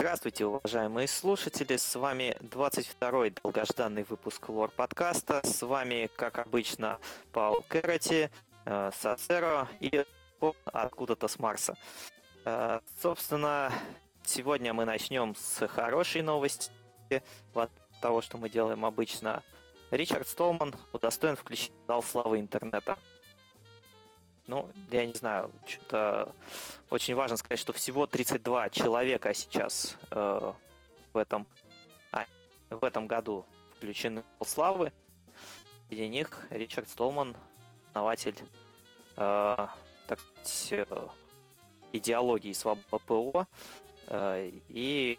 Здравствуйте, уважаемые слушатели, с вами 22-й долгожданный выпуск лор-подкаста, с вами, как обычно, Паул Кэроти, Сацеро и откуда-то с Марса. Собственно, сегодня мы начнем с хорошей новости, от того, что мы делаем обычно. Ричард Столман удостоен включить зал славы интернета. Ну, я не знаю, что-то очень важно сказать, что всего 32 человека сейчас в этом году включены в зал славы. Среди них Ричард Столман, основатель так сказать, идеологии свободы ПО, и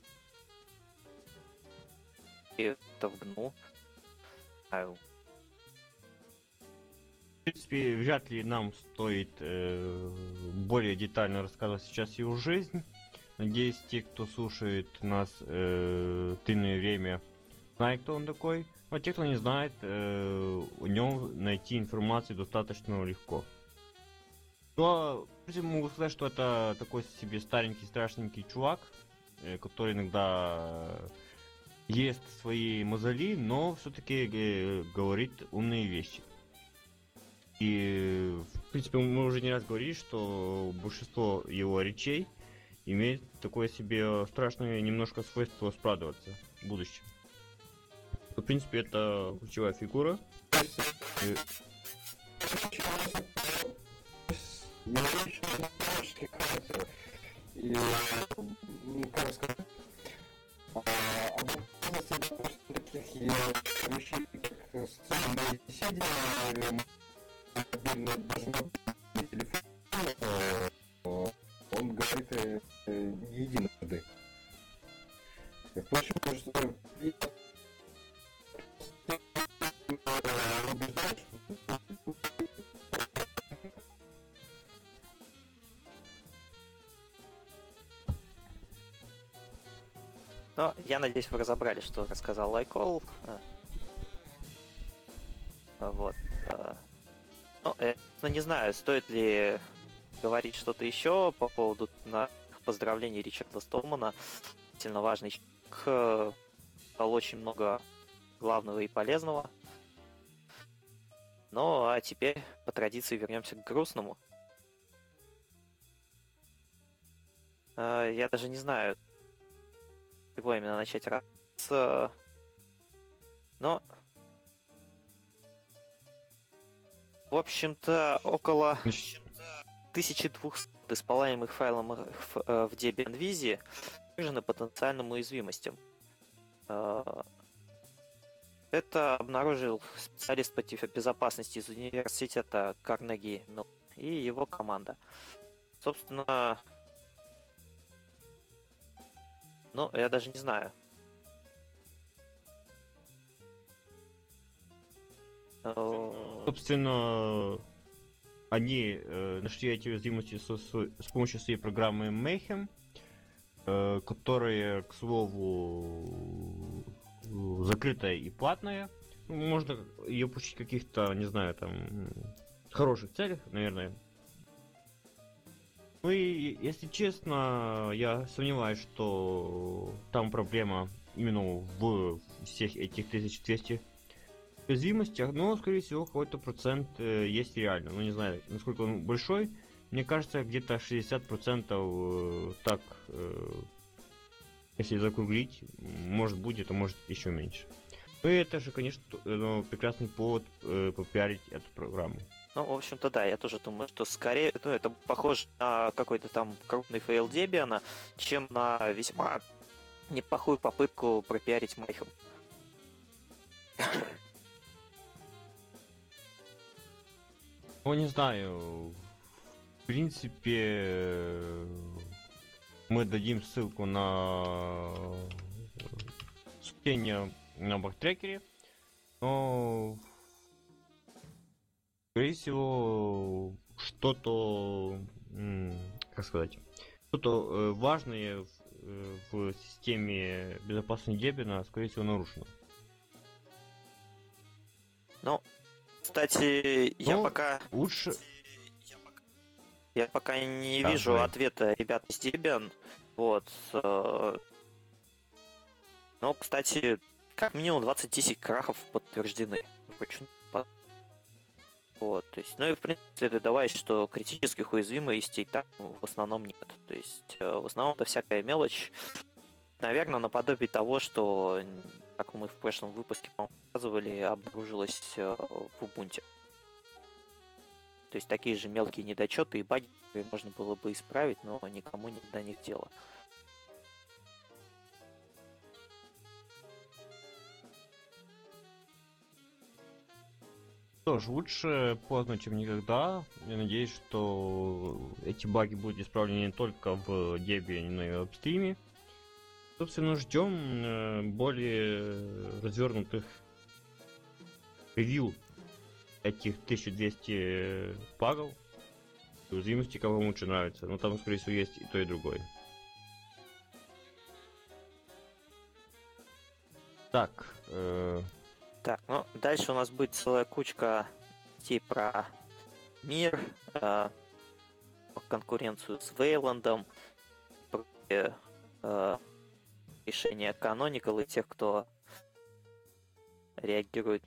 это В принципе, вряд ли нам стоит более детально рассказывать сейчас его жизнь. Надеюсь, те, кто слушает нас длинное время, знают, кто он такой. А те, кто не знает, о нем найти информацию достаточно легко. Но, в принципе, могу сказать, что это такой себе старенький, страшненький чувак, который иногда ест свои мозоли, но все-таки говорит умные вещи. И, в принципе, мы уже не раз говорили, что большинство его речей имеет такое себе страшное немножко свойство складываться в будущем. В принципе, это ключевая фигура. И, как сказать, таких вещей, как социальные беседы, на телефоне, он говорит единожды. Впрочем, что Но я надеюсь, вы разобрали, что рассказал Лайкол. Вот. Ну, не знаю, стоит ли говорить что-то еще по поводу поздравлений Ричарда Столмана. Действительно важный человек, дал очень много главного и полезного. Ну, а теперь по традиции вернемся к грустному. Я даже не знаю, с чего именно начать радоваться. Но, в общем-то, около 1200 исполняемых файлов в Debian Vizi выражены потенциальным уязвимостям. Это обнаружил специалист по безопасности из университета Карнеги и его команда. Собственно, ну, я даже не знаю. Собственно, они нашли эти уязвимости с помощью своей программы Mayhem, которая, к слову, закрытая и платная. Можно ее получить в каких-то, не знаю, там, хороших целях, наверное. Ну и, если честно, я сомневаюсь, что там проблема именно в всех этих 1200 уязвимостях, но, скорее всего, какой-то процент есть реально. Ну, не знаю, насколько он большой. Мне кажется, где-то 60% так, если закруглить, может будет, а может еще меньше. Ну и это же, конечно, прекрасный повод попиарить эту программу. Ну, в общем-то, да, я тоже думаю, что скорее, ну, это похоже на какой-то там крупный фейл Debian, чем на весьма неплохую попытку пропиарить Mayhem. Ну, не знаю, в принципе, мы дадим ссылку на чтение на бактрекере, но, скорее всего, что-то, как сказать, что-то важное в системе безопасности Debian, скорее всего, нарушено. Ну, кстати, я пока лучше... Я пока не Да, вижу давай. ответа ребят из Debian. Вот. Но, кстати, как минимум 20 крахов подтверждены. Очень вот, то есть, ну и в принципе следует добавить, что критических уязвимостей там в основном нет. То есть, в основном это всякая мелочь. Наверное, наподобие того, что, как мы в прошлом выпуске показывали, обнаружилось в Ubuntu. То есть такие же мелкие недочеты и баги, которые можно было бы исправить, но никому не до них дела. Что ж, лучше поздно, чем никогда. Я надеюсь, что эти баги будут исправлены не только в Debian, но и в апстриме. Собственно, ждем более развернутых ревью этих 1200 багов. Уязвимости, кого лучше нравится. Но там, скорее всего, есть и то, и другое. Так. Так, ну дальше у нас будет целая кучка статей про мир, конкуренцию с Вейландом, про решение Canonical и тех, кто реагирует.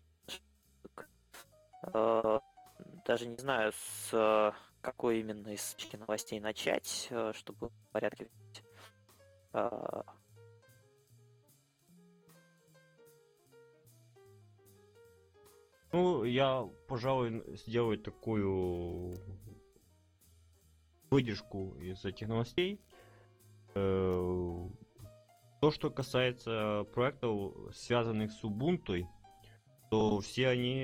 Даже не знаю, с какой именно из новостей начать, чтобы в порядке. Ну, я, пожалуй, сделаю такую выдержку из этих новостей. То, что касается проектов, связанных с Ubuntu, то все они,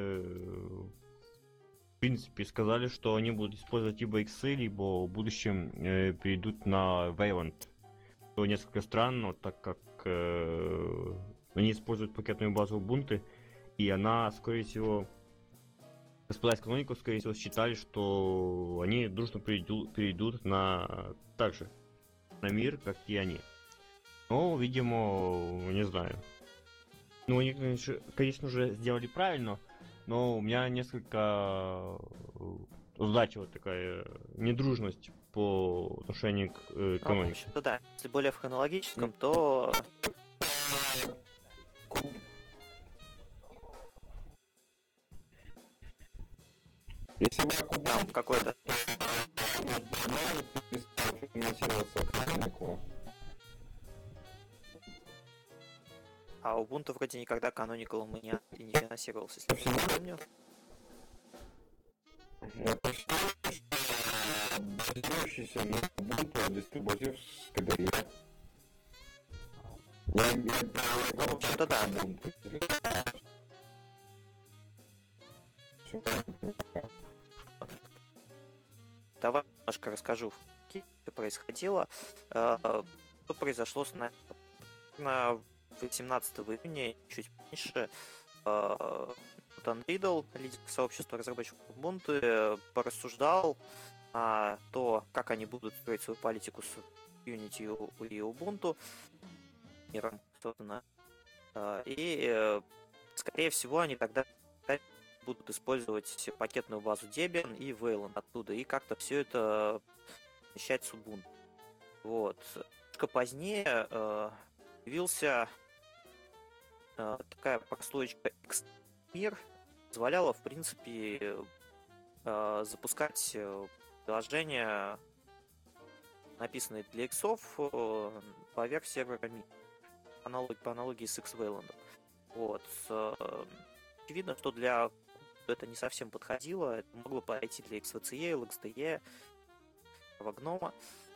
в принципе, сказали, что они будут использовать либо X, либо в будущем перейдут на Wayland. Что несколько странно, так как они используют пакетную базу Ubuntu, и она, скорее всего, господа из Canonical, скорее всего, считали, что они дружно перейдут на также на мир, как и они. Но, видимо, не знаю. Ну, они, конечно же, сделали правильно, но у меня несколько озадачила такая недружность по отношению к Canonical. В общем-то, да. Если более в хронологическом, то... Если бы Там какой-то... финансироваться Canonical. А Ubuntu вроде никогда Canonical и не финансировался, если я не помню. Базирующийся на Ubuntu дистрибутив с KDE. В общем-то, да. Давай немножко расскажу, что происходило. Что произошло на 18 июня, чуть меньше. Дон Ридл, лидер сообщества разработчиков Ubuntu, порассуждал на то, как они будут строить свою политику с Unity и Ubuntu миром, собственно. И, скорее всего, они тогда будут использовать пакетную базу Debian и Wayland оттуда, и как-то все это совмещать с Ubuntu. Вот. Немножко позднее появился такая прослойка Xmir, позволяла, в принципе, запускать приложения, написанные для иксов, поверх сервера Mir, по аналогии с X-Wayland. Вот. Очевидно, что для это не совсем подходило. Это могло подойти для XVCE, LXDE, Gnomma.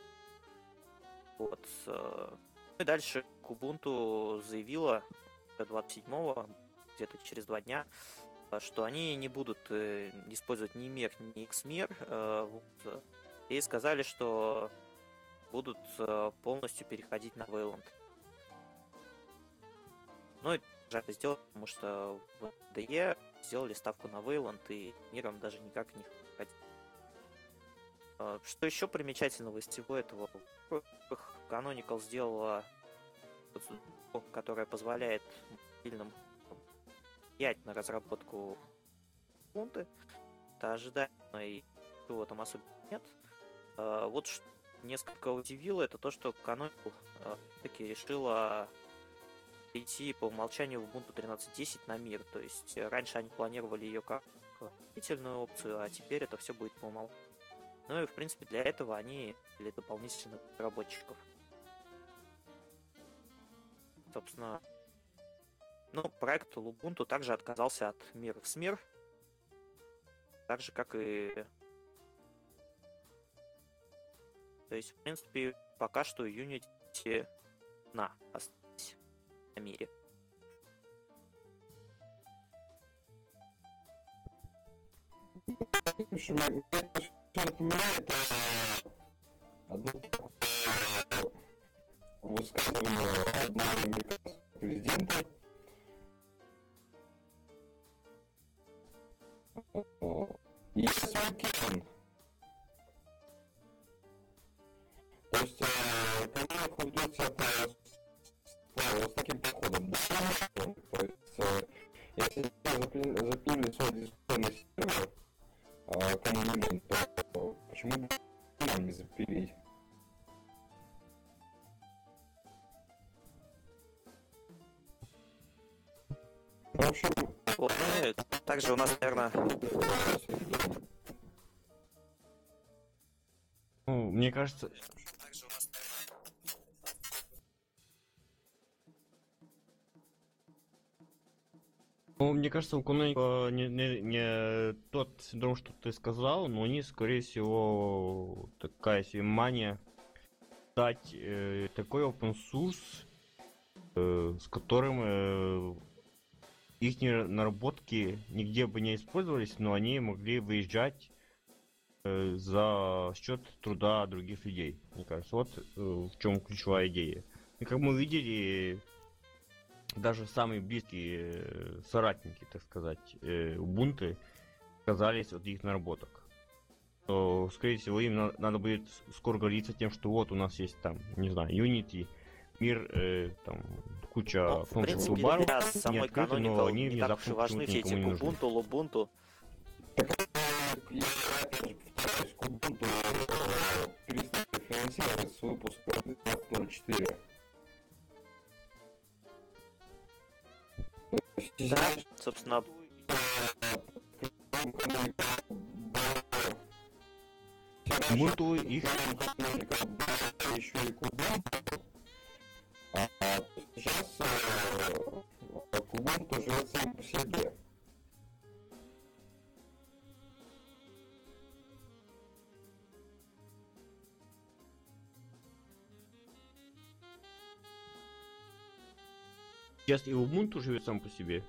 Вот. И дальше Ubuntu заявила 27-го, где-то через 2 дня, что они не будут использовать ни Mir, ни Xmir. Вот, и сказали, что будут полностью переходить на Wayland. Ну и это сделать, потому что в DE сделали ставку на Wayland и миром даже никак не ходить. Что еще примечательного из всего этого? Во-первых, Canonical сделала процедуру, которая позволяет мобильным влиять на разработку Ubuntu. Это ожидаемо, и чего там особо нет. Вот несколько удивило, это то, что Canonical таки решила перейти по умолчанию в Ubuntu 13.10 на мир. То есть раньше они планировали ее как дополнительную опцию, а теперь это все будет по умолчанию. Ну и в принципе для этого они или дополнительных разработчиков. Собственно, ну, проект Ubuntu также отказался от мира в СМИР, так же как и... То есть, в принципе, пока что Unity осталась на мире. В общем, мне все напоминает одно высказывание одного американского президента. Yes, we can. То есть, по-моему, ведет себя с таким подходом. То есть, если запилили свой дисплейный сервер, кому не нужен, то почему бы нам не запилить? В общем, Вот, ну и также у нас, наверное, Ну, мне кажется, у Canonical не тот синдром, что ты сказал, но у них, скорее всего, такая себе мания дать такой open source, с которым их наработки нигде бы не использовались, но они могли выезжать за счет труда других людей. Мне кажется, вот в чем ключевая идея. И как мы видели, даже самые близкие соратники, так сказать, Ubuntu отказались от их наработок. То, скорее всего, им надо будет скоро гордиться тем, что вот у нас есть там, не знаю, Unity, мир, там, куча ну, в функций принципе, toolbar, для не самой открыты, но Canonical они не так уж и внезапно важны почему-то все эти никому не нужны. Ubuntu, Lubuntu. я опять же повторяюсь, к Ubuntu перестали финансировать с выпуска 12.04. Да, собственно, Ubuntu их еще и к Ubuntu. Сейчас Ubuntu живет сам по себе. сейчас и Ubuntu живет сам по себе.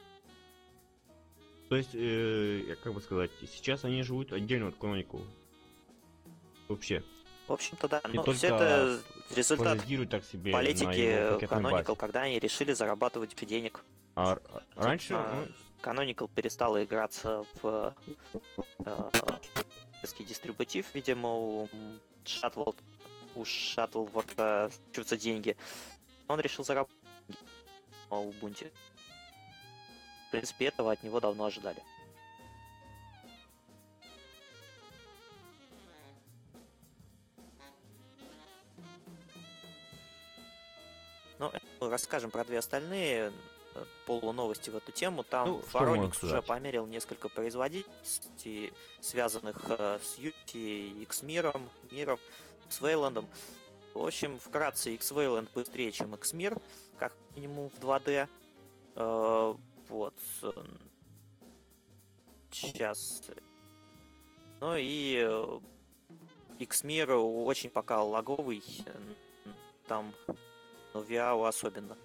То есть, как бы сказать, сейчас они живут отдельно от Canonical. Вообще. в общем-то, да. Не Но только все это результат паразитируют так себе на политики его пакетной Canonical, базе. когда они решили зарабатывать денег. А раньше, Собственно, Canonical перестала играться в дистрибутив, видимо, у Shuttleworth чувствуются деньги. Он решил заработать на Ubuntu. В принципе, этого от него давно ожидали. Ну, расскажем про две остальные полуновости в эту тему. Там Ну, что можно Pharonix уже сказать? померил несколько производительностей, связанных с Unity, Xmir'ом, Миром, X-Wayland. В общем, вкратце, X-Wayland быстрее, чем Xmir, как минимум в 2D. Вот. Сейчас. Ну и Xmir очень пока лаговый. Там, ну, VIAO особенно.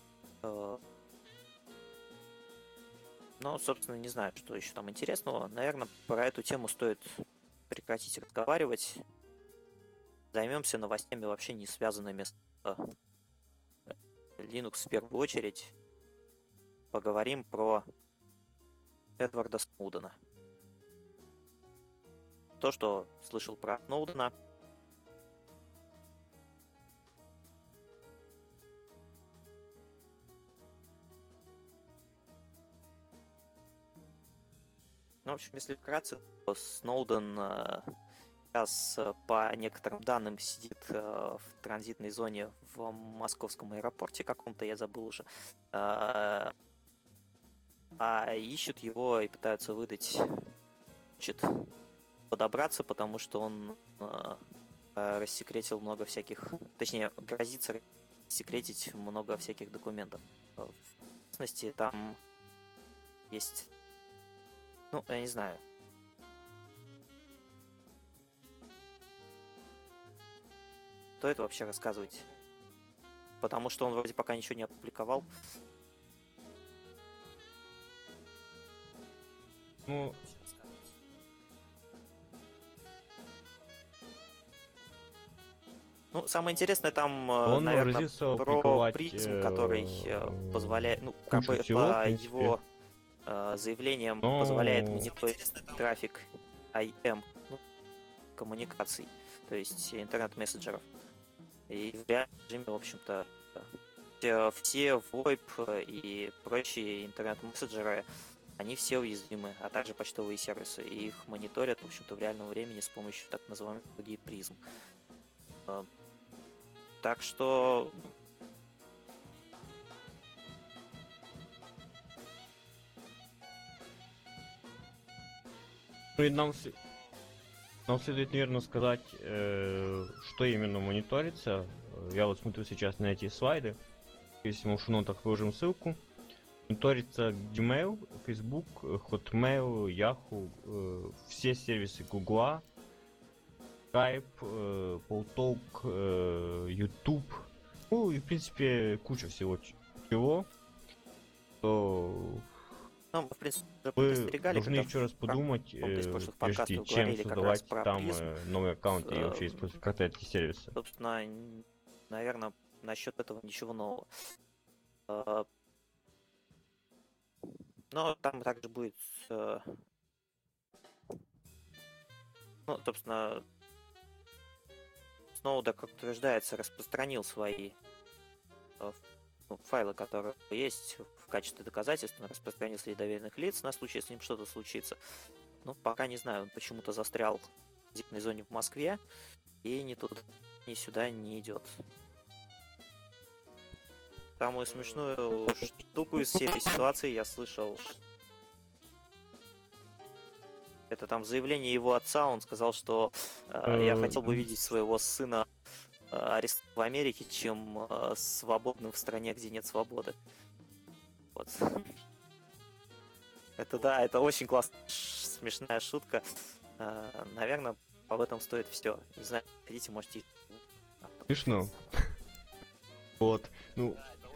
Ну, собственно, не знаю, что еще там интересного. Наверное, про эту тему стоит прекратить разговаривать. Займемся новостями, вообще не связанными с Linux в первую очередь. Поговорим про Эдварда Сноудена. То, что слышал про Сноудена. Ну, в общем, если вкратце, то Сноуден сейчас, по некоторым данным, сидит в транзитной зоне в московском аэропорте каком-то, я забыл уже. А ищут его и пытаются выдать, хочет подобраться, потому что он рассекретил много всяких, точнее, грозится рассекретить много всяких документов. В частности, там есть, ну, я не знаю. Стоит вообще рассказывать? Потому что он вроде пока ничего не опубликовал. Ну, Ну, самое интересное там, он наверное, грозится про опубликовать призм, который позволяет, ну, как кучу бы всего, в по принципе. его заявлениям Но- позволяет мониторить трафик IM, ну, коммуникаций, то есть интернет-мессенджеров. И в реальном режиме, в общем-то, все VoIP и прочие интернет-мессенджеры, они все уязвимы, а также почтовые сервисы. И их мониторят, в общем-то, в реальном времени с помощью так называемых призм. Так что Ну и нам следует, наверное, сказать, что именно мониторится. Я вот смотрю сейчас на эти слайды. Если мы в шоу-нотах выложим ссылку. Мониторится Gmail, Facebook, Hotmail, Yahoo, все сервисы Google, Skype, Paltalk, YouTube. Ну и, в принципе, куча всего чего. То ну, в принципе, уже вы предостерегали, должны когда еще раз подумать, из прошлых прежде подкастов чем говорили как раз создавать про там призм. новый аккаунт и Э, вообще использовать как-то эти сервисы. Собственно, наверное, насчет этого ничего нового. Э, Но там также будет, ну, собственно, Сноуда, как утверждается, распространил свои ну, файлы, которые есть в качестве доказательств, он распространил среди доверенных лиц на случай, если с ним что-то случится. Ну, пока не знаю, он почему-то застрял в транзитной зоне в Москве и ни туда, ни сюда не идет. Самую смешную штуку из всей этой ситуации я слышал. Это там в заявлении его отца, он сказал, что я хотел бы видеть своего сына арестованным в Америке, чем свободным в стране, где нет свободы. Вот. Это да, это очень классная, смешная шутка. Наверное, об этом стоит все. Не знаю, хотите, можете... Смешно. Вот. Ну,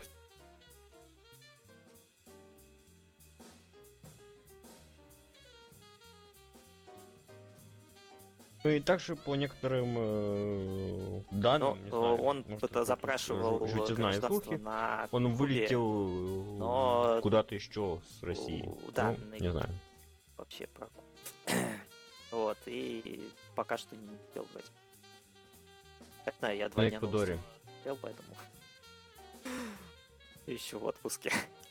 ну и также по некоторым данным, не знаю, он может, это запрашивал жутизна и гражданство слухи, на он Кубе, вылетел но... куда-то еще с России. Да, Ну, не знаю. вообще про... Вот, и пока что не успел брать. Я знаю, я 2 На дня Эквадоре. успел, поэтому... Еще в отпуске.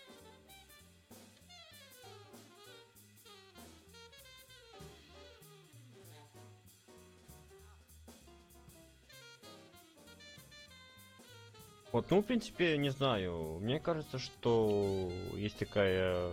Вот, ну, в принципе, не знаю. Мне кажется, что есть такая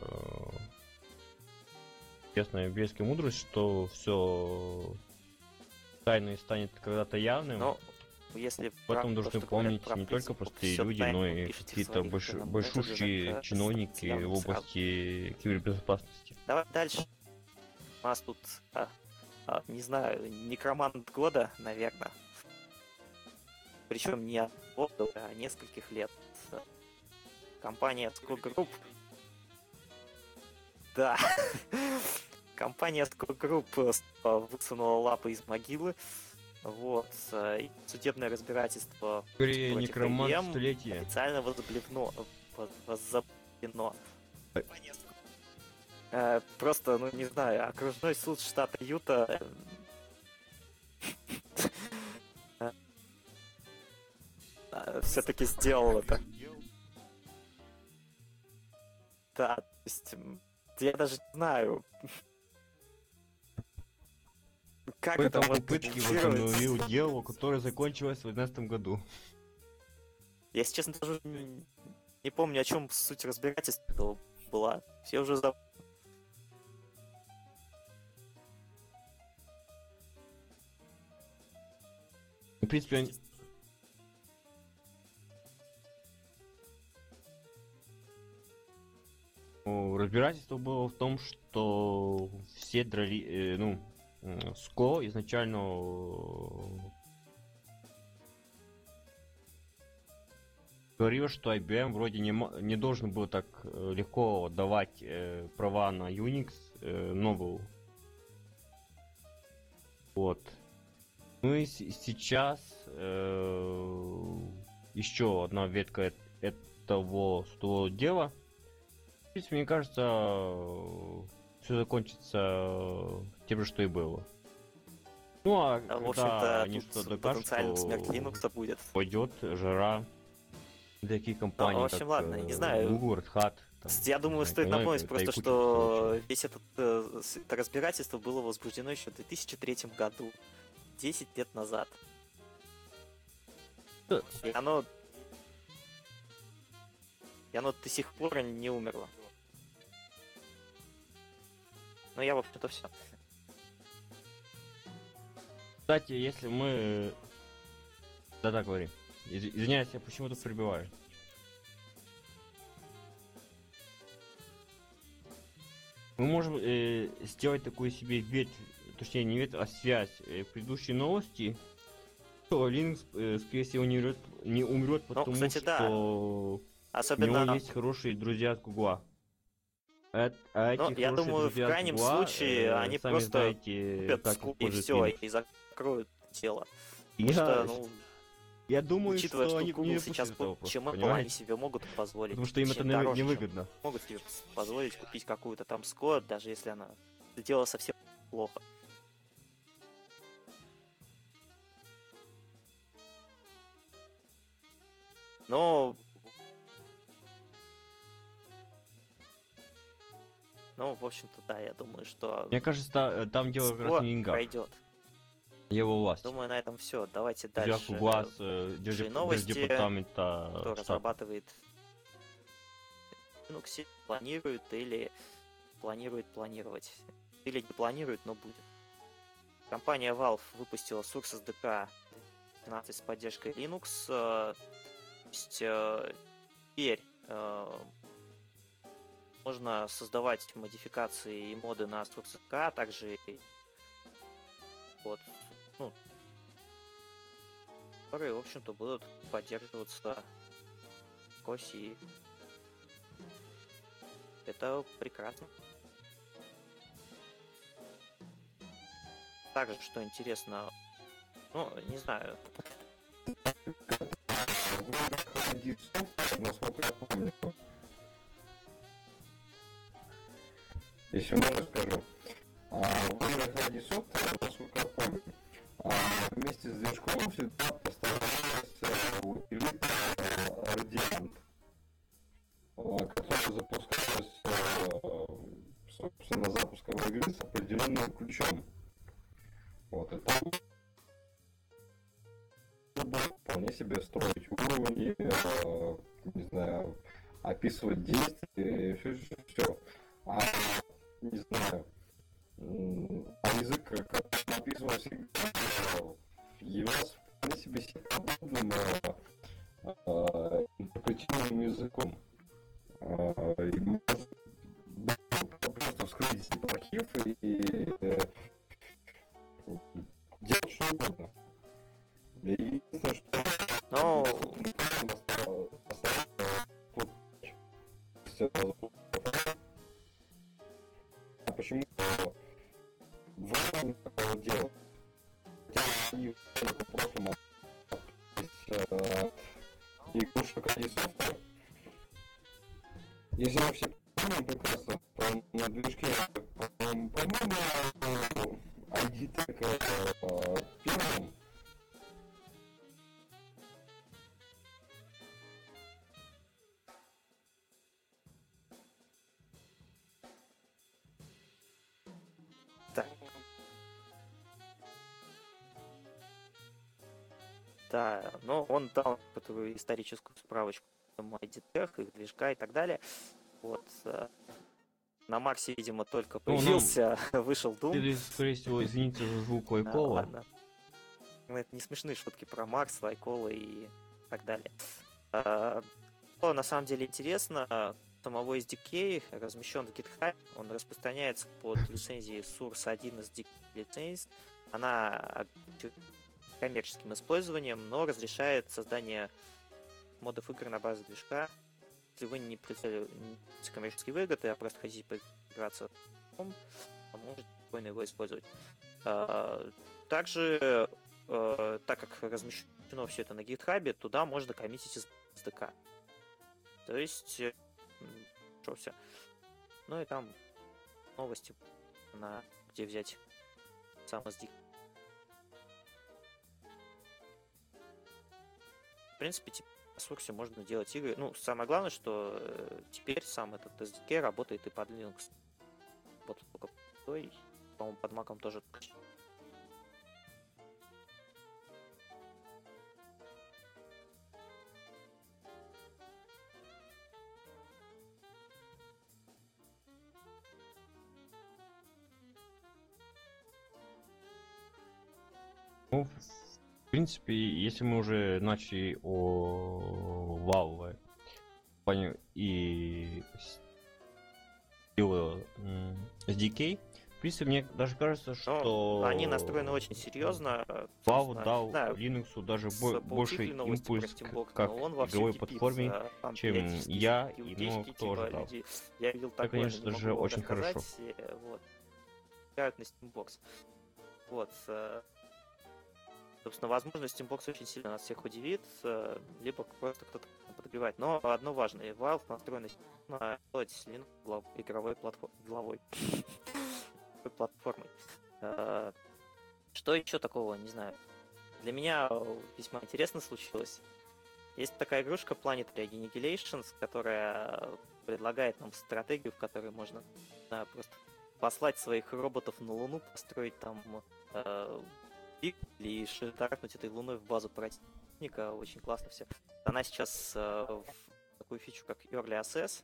известная библейская мудрость, что все тайное станет когда-то явным. Но если В этом должны помнить не только простые люди, но и какие-то большущие чиновники в области кибербезопасности. Давай дальше. У нас тут, не знаю, некромант года, наверное. Причем не от года, а нескольких лет. Компания Score Group. Да. Компания Score Group высунула лапы из могилы. Вот. И судебное разбирательство Скорее, против некромант IBM столетия. официально возобновлено. Просто, ну не знаю, окружной суд штата Юта все-таки сделал это. Да, то есть я даже не знаю, Как Какой это там может попытки монетизировать? возобновил дело, которое закончилось в 2011 году. Я, если честно, даже не помню, о чем суть разбирательства этого была. Все уже В принципе, разбирательство было в том, что все драли, СКО изначально говорил, что IBM вроде не должен был так легко давать права на Unix новую. Вот. Ну и сейчас еще одна ветка этого дела. В принципе, мне кажется, все закончится тем же, что и было. Ну а в когда общем-то, они тут что докажут, потенциально смерть что Linux будет. пойдет жара для таких Ну, компаний, в общем, как ладно, не знаю. Google, Red Hat. Там, Я думаю, не знаю, стоит Canonical, напомнить да и просто, куча что всего. весь это разбирательство было возбуждено еще в 2003 году, 10 лет назад. Да. И оно до сих пор не умерло. Ну, я, в общем-то, все. Кстати, если мы... Да-да, говори. Извиняюсь, я почему-то прибиваю. Мы можем сделать такую себе ветвь, точнее не ветвь, а связь предыдущей новости, что Linux, скорее всего, не умрет, потому кстати, что да. у него Особенно, есть хорошие друзья от Гугла. А ну, эти я хорошие думаю, в друзья от крайнем Гугла, случае они сами просто знаете, купят как скул и использовать все, Linux. и закроют дело. Потому что, ну, Я думаю, учитывая, что что они Google не сейчас допустят этого чем просто, Apple, они понимаете? себе могут позволить. Потому что им это чем дороже, чем невыгодно. могут себе позволить купить какую-то там SCO, даже если она сделала совсем плохо. Но... Ну, в общем-то, да, я думаю, что Мне кажется, там дело как раз не в деньгах. пройдет. Его власть. Думаю, на этом все. Давайте Взяв дальше. глаз новости, держдепартамента Кто штата. разрабатывает Linux, планирует или планирует планировать. Или не планирует, но будет. Компания Valve выпустила Source SDK 12 с поддержкой Linux. То есть теперь можно создавать модификации и моды на Source SDK, а также вот, ну, которые, в общем-то, будут поддерживаться в оси. Это прекрасно. Также, что интересно, ну, не знаю. Насколько я помню. Если можно скажу. В играх ради софта, насколько я помню, вместе с движком всегда поставлялась утилита Radiant, которая запускалась, собственно, запуском игры с определенным ключом. Вот, и там можно вполне себе строить уровни, не знаю, описывать действия и все. Не знаю, язык, как написывался, являлся вполне себе подобным интерпретируемым языком. И можно просто вскрыть архив и делать что угодно. Единственное, что почему в этом такого дела? Они в прошлом игрушек ради софта. Если мы все помним прекрасно, то на движке, по-моему, ID так первым. Так. Да, но он дал такую историческую справочку о Editech, их движка и так далее. Вот. На Марсе, видимо, только появился, вышел Doom. Скорее всего, извините за звук Да, Лайкола. ладно. Ну, это не смешные шутки про Марс, Лайкола и так далее. Что на самом деле интересно, самого SDK размещен в GitHub, он распространяется под лицензией Source 1 SDK лиценз. Она коммерческим использованием, но разрешает создание модов игр на базе движка. Если вы не преследуете коммерческие выгоды, а просто хотите поиграться в можете спокойно его использовать. Также, так как размещено все это на GitHub, туда можно коммитить из SDK. То есть, что все. Ну и там новости, на где взять сам SDK. В принципе, на Source можно делать игры. Ну, самое главное, что теперь сам этот SDK работает и под Linux. Вот только, по-моему, под Mac тоже. Ну, в принципе, если мы уже начали о Valve и SDK, в принципе, мне даже кажется, что они настроены очень серьезно. Valve дал Linux даже больше импульс как игровой платформе, чем я, но кто ожидал. Я видел это, конечно же, очень хорошо. Вот. Играют на Steambox. Вот. Собственно, возможно, Steambox очень сильно нас всех удивит, либо просто кто-то подогревает. Но одно важное, Valve настроен на делать Linux игровой главой. Платформой. Что еще такого, не знаю. Для меня весьма интересно случилось. Есть такая игрушка Planetary Annihilations, которая предлагает нам стратегию, в которой можно просто послать своих роботов на Луну, построить там и шарахнуть этой луной в базу противника. Очень классно все. Она сейчас в такую фичу, как Early Access,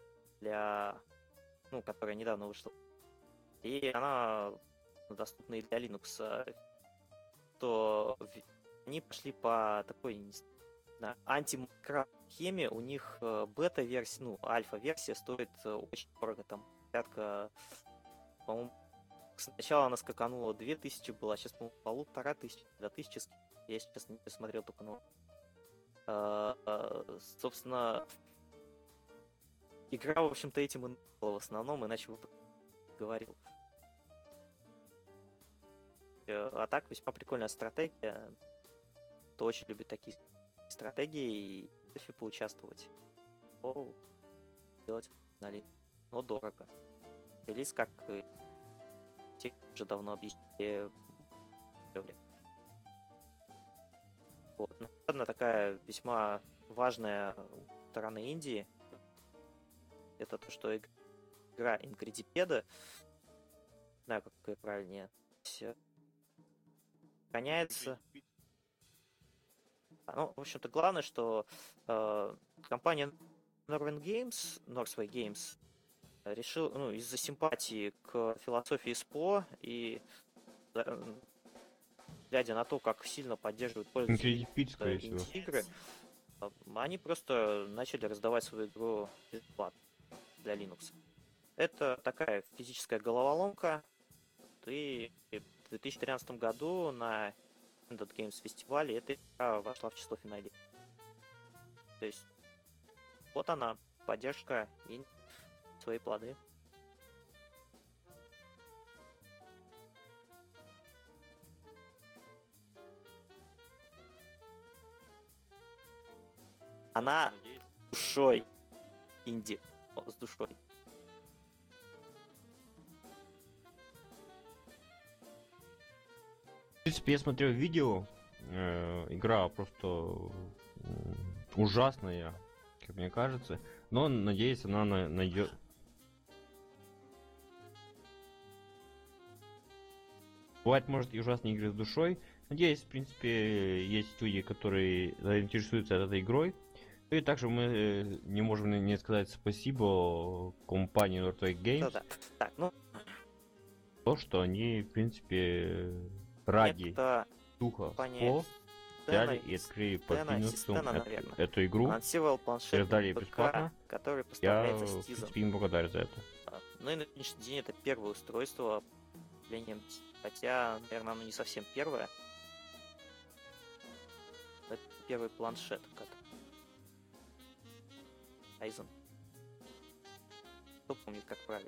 которая недавно вышла. И она доступна и для Linux. То они пошли по такой, не знаю, анти-схеме. У них бета-версия, альфа-версия стоит очень дорого. Там порядка, по-моему, сначала она скаканула 2000 была, сейчас, по-моему, 1500 до 1000. Я сейчас не посмотрел только собственно, игра, в общем-то, этим и была в основном, иначе бы говорил. А так, весьма прикольная стратегия. Кто очень любит такие стратегии и поучаствовать. Делать налить. Но дорого. Релиз, как уже давно объяснили. Вот. Одна такая весьма важная сторона Индии. Это то, что игра Ингредипеда, не знаю, как ее правильнее, гоняется. В общем-то, главное, что компания Norway Games решил, из-за симпатии к философии СПО и глядя на то, как сильно поддерживают пользователи инди-игры, они просто начали раздавать свою игру бесплатно для Linux. Это такая физическая головоломка. И в 2013 году на Indot Games фестивале эта игра вошла в число финалистов. То есть вот она, поддержка и свои плоды. Она душой инди. С душой. В принципе, я смотрел видео, игра просто ужасная, как мне кажется, но надеюсь, она найдет. Бывает, может, и ужасные игры с душой, Надеюсь, в принципе, есть люди, которые заинтересуются этой игрой. И также мы не можем не сказать спасибо компании Northway Games, Да. Так, ну, то, что они, в принципе, ради некто духа компания СПО взяли и открыли по минусу Система, наверное, эту игру. анонсировал планшет Раздали ПК, бесплатно. который Я, поставляется в Стизом. принципе, им благодарен за это. Ну и на сегодняшний день это первое устройство, хотя, наверное, оно не совсем первое. Это первый планшет, Tizen. Кто помнит, как правильно?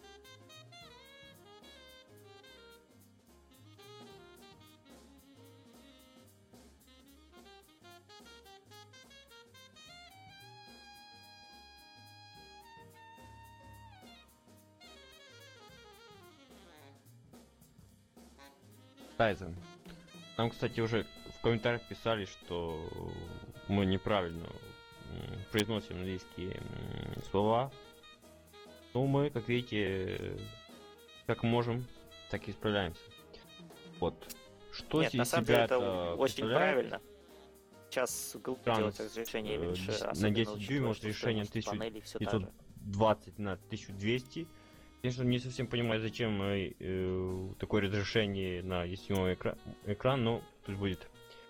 Tizen. Нам, кстати, уже в комментариях писали, что мы неправильно произносим английские слова. Но мы, как видите, как можем, так и справляемся. Вот. Что Нет, на самом деле это очень правильно. Сейчас глупо делать разрешение меньше, на 10 дюймов с решением 1920 на 1200. Конечно, не совсем понимаю, зачем такое разрешение на 10-дюймовый экран, но тут будет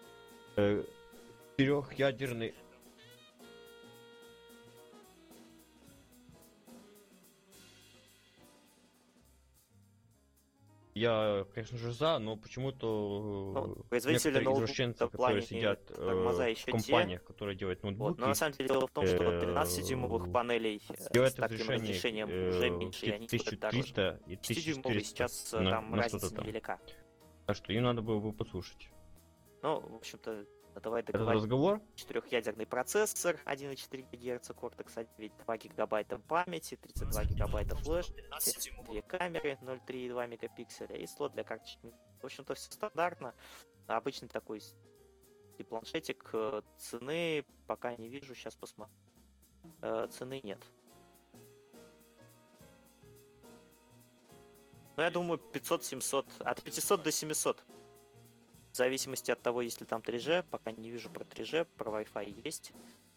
трехъядерный. Я, конечно же, за, но почему-то производители некоторые извращенцы, которые сидят в компаниях, которые делают ноутбуки, вот, но на самом деле дело в том, что 13-дюймовых панелей с таким разрешением уже меньше, и они стоят дороже. и 10-дюймовые сейчас там разница невелика. Так что им надо было бы послушать. Ну, в общем-то, давай Этот договоримся. разговор. 4-ядерный процессор, 1,4 ГГц, Cortex 2 гигабайта памяти, 32 гигабайта флеш, 2 камеры 0,3,2 мегапикселя и слот для карточек. В общем-то, все стандартно. Обычный такой планшетик. Цены пока не вижу, сейчас посмотрю. Цены нет. Ну, я думаю, 500-700, от 500 до 700. В зависимости от того, есть ли там 3G, пока не вижу про 3G, про Wi-Fi есть.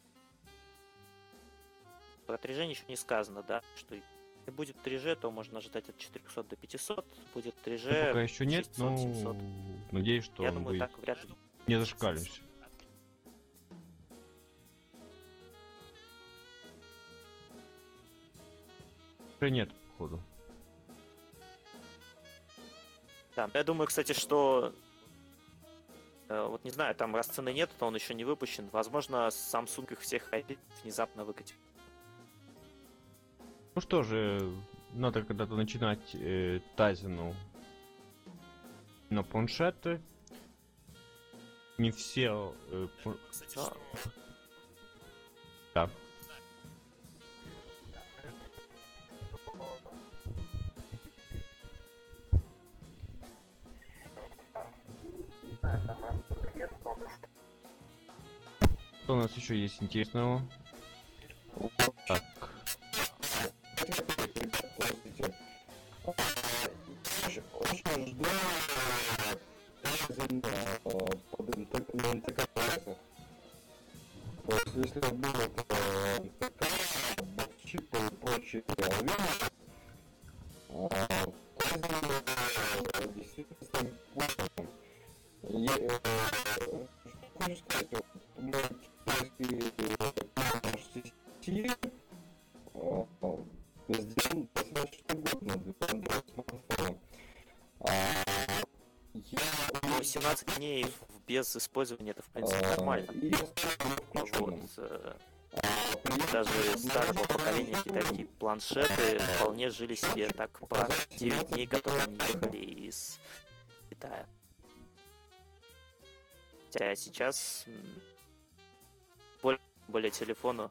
Про 3G ничего не сказано, да, что если будет 3G, то можно ожидать от 400 до 500, будет 3G, пока еще нет, 600, но 700. надеюсь, что Я он думаю, будет так вряд ли. не зашкаливающий. Нет, походу. Да, я думаю, кстати, что вот не знаю, там раз цены нет, то он еще не выпущен. Возможно, Samsung их всех внезапно выкатит. Ну что же, надо когда-то начинать Тайзену на планшеты. Не все... Да. Что у нас еще есть интересного? Так. Очень жду под НТК. То есть, если будут чипы и прочие вещи, действительно станет лучше. Хочу сказать, сделан достаточно годно для смартфона. 17 дней без использования это, в принципе, нормально. Вот, даже старого поколения китайские планшеты вполне жили себе так по 9 дней, которые они ехали из Китая. Хотя сейчас более телефону.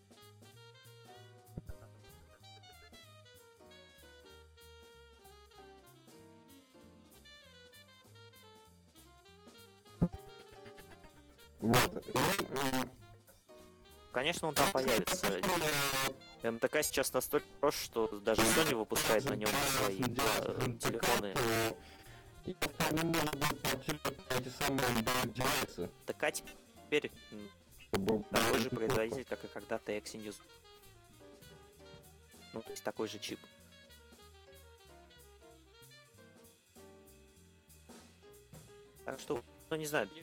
Вот. Конечно, он там появится. МТК сейчас настолько прост, что даже Sony выпускает на нем свои телефоны и вполне может быть портировать эти самые девайсы, Так а теперь чтобы... такой же производитель, как и когда-то Exynos. Ну, то есть такой же чип. Так что, ну не знаю.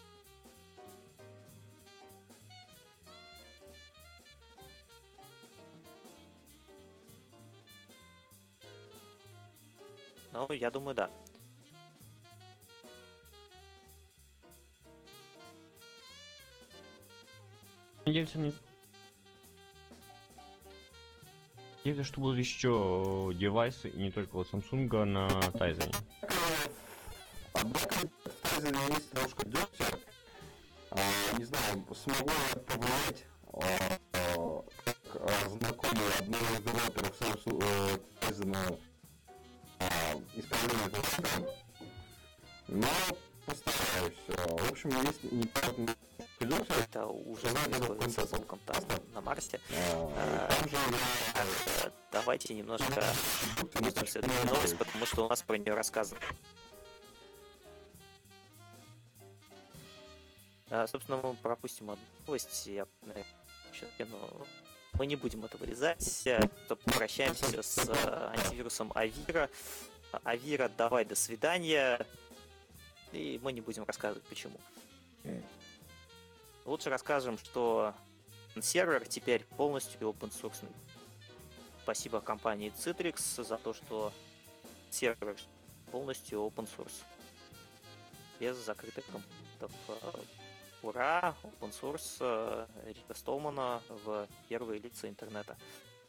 Ну, я думаю, да. Надеемся, надеемся, что будут еще девайсы, и не только от Samsung на Тайзене. Однако в Тайзене есть немножко дегтя. Не знаю, смогу я повлиять, как знакомый одного из девелоперов Тайзена исправление этого, но постараюсь. В общем, есть непонятно придется. Это уже готовится толком там на Марсе. Там же Давайте немножко опустимся в эту новость, потому что у нас про нее рассказано. Собственно, мы пропустим одну новость, но мы не будем это вырезать. Прощаемся с антивирусом Avira. Avira, давай, до свидания. И мы не будем рассказывать, почему. Лучше расскажем, что сервер теперь полностью open source. Спасибо компании Citrix за то, что сервер полностью open source. Без закрытых компонентов. Ура! Open source Рика Столмана в первые лица интернета.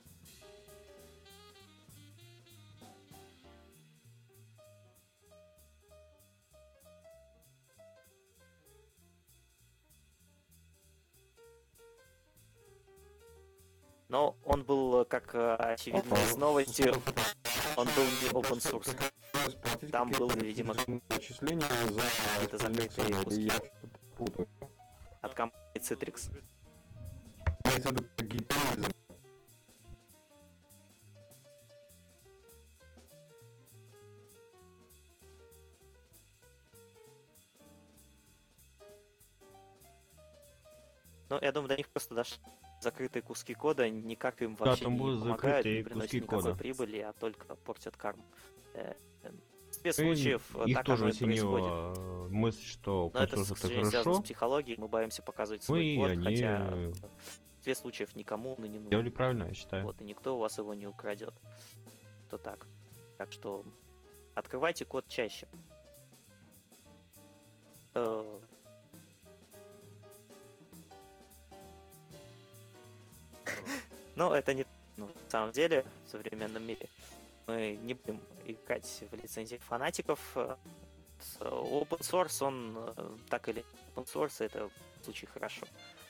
Но он был, как очевидно из новости, он был не open source. Там был, видимо, какие-то закрытые куски от компании Citrix. Ну, я думаю, до них просто дошли закрытые куски кода, никак им вообще там не будут помогают, не закрытые приносят куски никакой кода. прибыли, а только портят карму. В спецслучаев Их так тоже оно и происходит. осенила мысль, что Но это, к open source это сожалению, связано хорошо. с психологией, мы боимся показывать Ну свой и код, они хотя в спецслучаев никому он и не нужен. делали правильно, я считаю. Вот, и никто у вас его не украдет. То так. Так что открывайте код чаще. Но это не... Ну, на самом деле, в современном мире мы не будем играть в лицензии фанатиков. Open source, он так или open source, это в случае хорошо.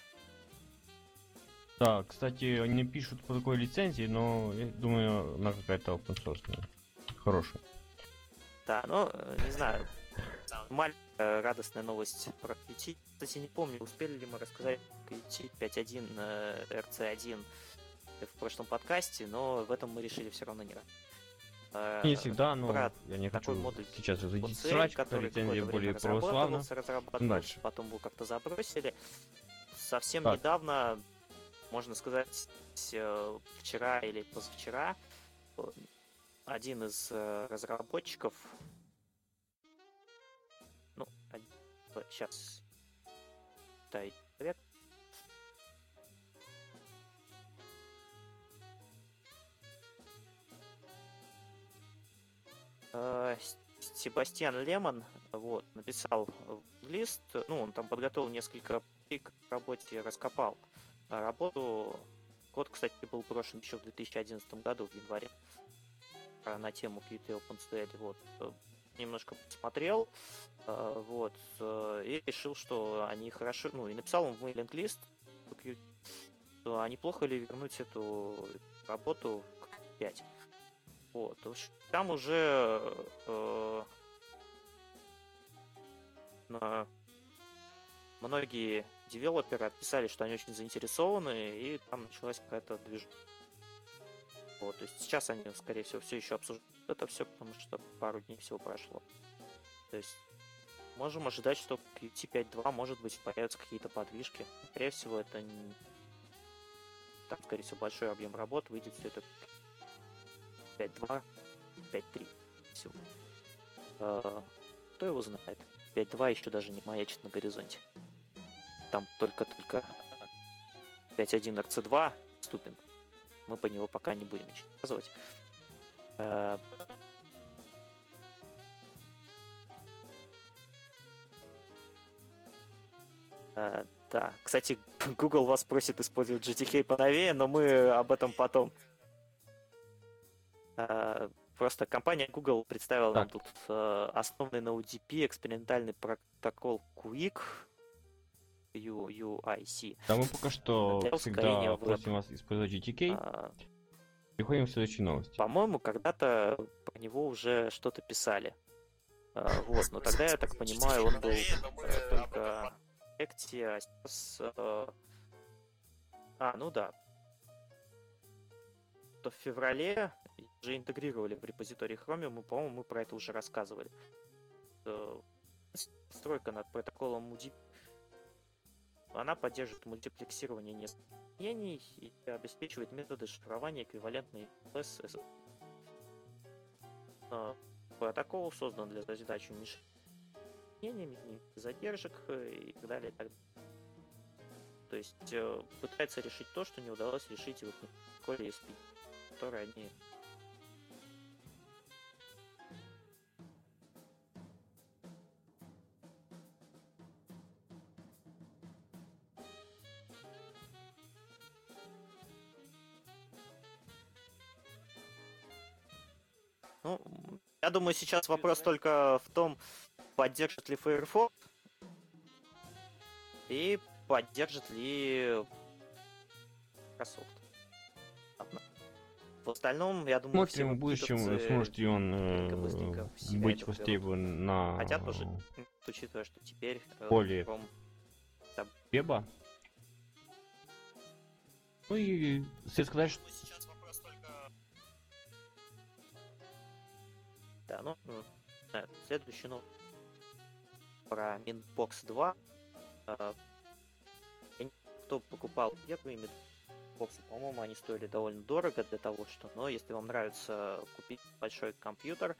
Да, кстати, они пишут по такой лицензии, но я думаю, она какая-то open source хорошая. Да, ну, не знаю. Маленькая радостная новость про Qt. Кстати, не помню, успели ли мы рассказать Qt 5.1 RC1 в прошлом подкасте, но в этом мы решили все равно не раз. Не всегда, но Брат, я не такой хочу модуль сейчас разойти OCL, срач, который лицензия какое-то более время православна. разрабатывался, Дальше. потом был как-то забросили. Совсем Так. недавно, можно сказать, вчера или позавчера, один из разработчиков, ну, сейчас, дай человек, Себастьян Лемон вот, написал лист, ну, он там подготовил несколько к работе, раскопал работу. Код, кстати, был брошен еще в 2011 году, в январе, на тему Qt OpenCL. Вот. Немножко посмотрел, вот, и решил, что они хорошо, ну, и написал он в мейлинг лист, что а неплохо ли вернуть эту работу к 5. Вот. Там уже многие девелоперы отписали, что они очень заинтересованы, и там началась какая-то движуха. Вот, то есть сейчас они, скорее всего, все еще обсуждают это все, потому что пару дней всего прошло. То есть можем ожидать, что к Qt 5.2, может быть, появятся какие-то подвижки. Скорее всего, это не... Так, скорее всего, большой объем работ, выйдет все это 5.2, 5.3 всего. Кто его знает? 5.2 еще даже не маячит на горизонте. Там только 5.1 RC2 вступим. Мы по него пока не будем ничего рассказывать. Да, кстати, Google вас просит использовать GTK поновее, но мы об этом потом. Просто компания Google представила нам тут основанный на UDP экспериментальный протокол QUIC, UIC. Да, мы пока что всегда просим вас использовать GTK. Переходим к следующей новости. По-моему, когда-то про него уже что-то писали. Вот, но тогда, я так понимаю, он был только в проекте, а сейчас... ну да. То в феврале уже интегрировали в репозитории Chromium, и, по-моему, мы про это уже рассказывали. Стройка над протоколом UDP, она поддерживает мультиплексирование нескольких изменений и обеспечивает методы шифрования эквивалентной LS. Протокол создан для задачи уменьшения задержек и так далее, и так далее. То есть пытается решить то, что не удалось решить в школе SP, которые они... Ну, я думаю, сейчас вопрос только в том, поддержит ли Firefox и поддержит ли Microsoft. В остальном, я думаю, смотрим в будущем, сможет ли он быть востребован на... Хотя тоже, учитывая, что теперь... Более веба. Ну и следует сказать, что... Да, ну, следующий, про Mintbox 2. Кто покупал первые Mintbox, по-моему, они стоили довольно дорого для того, что... Но если вам нравится купить большой компьютер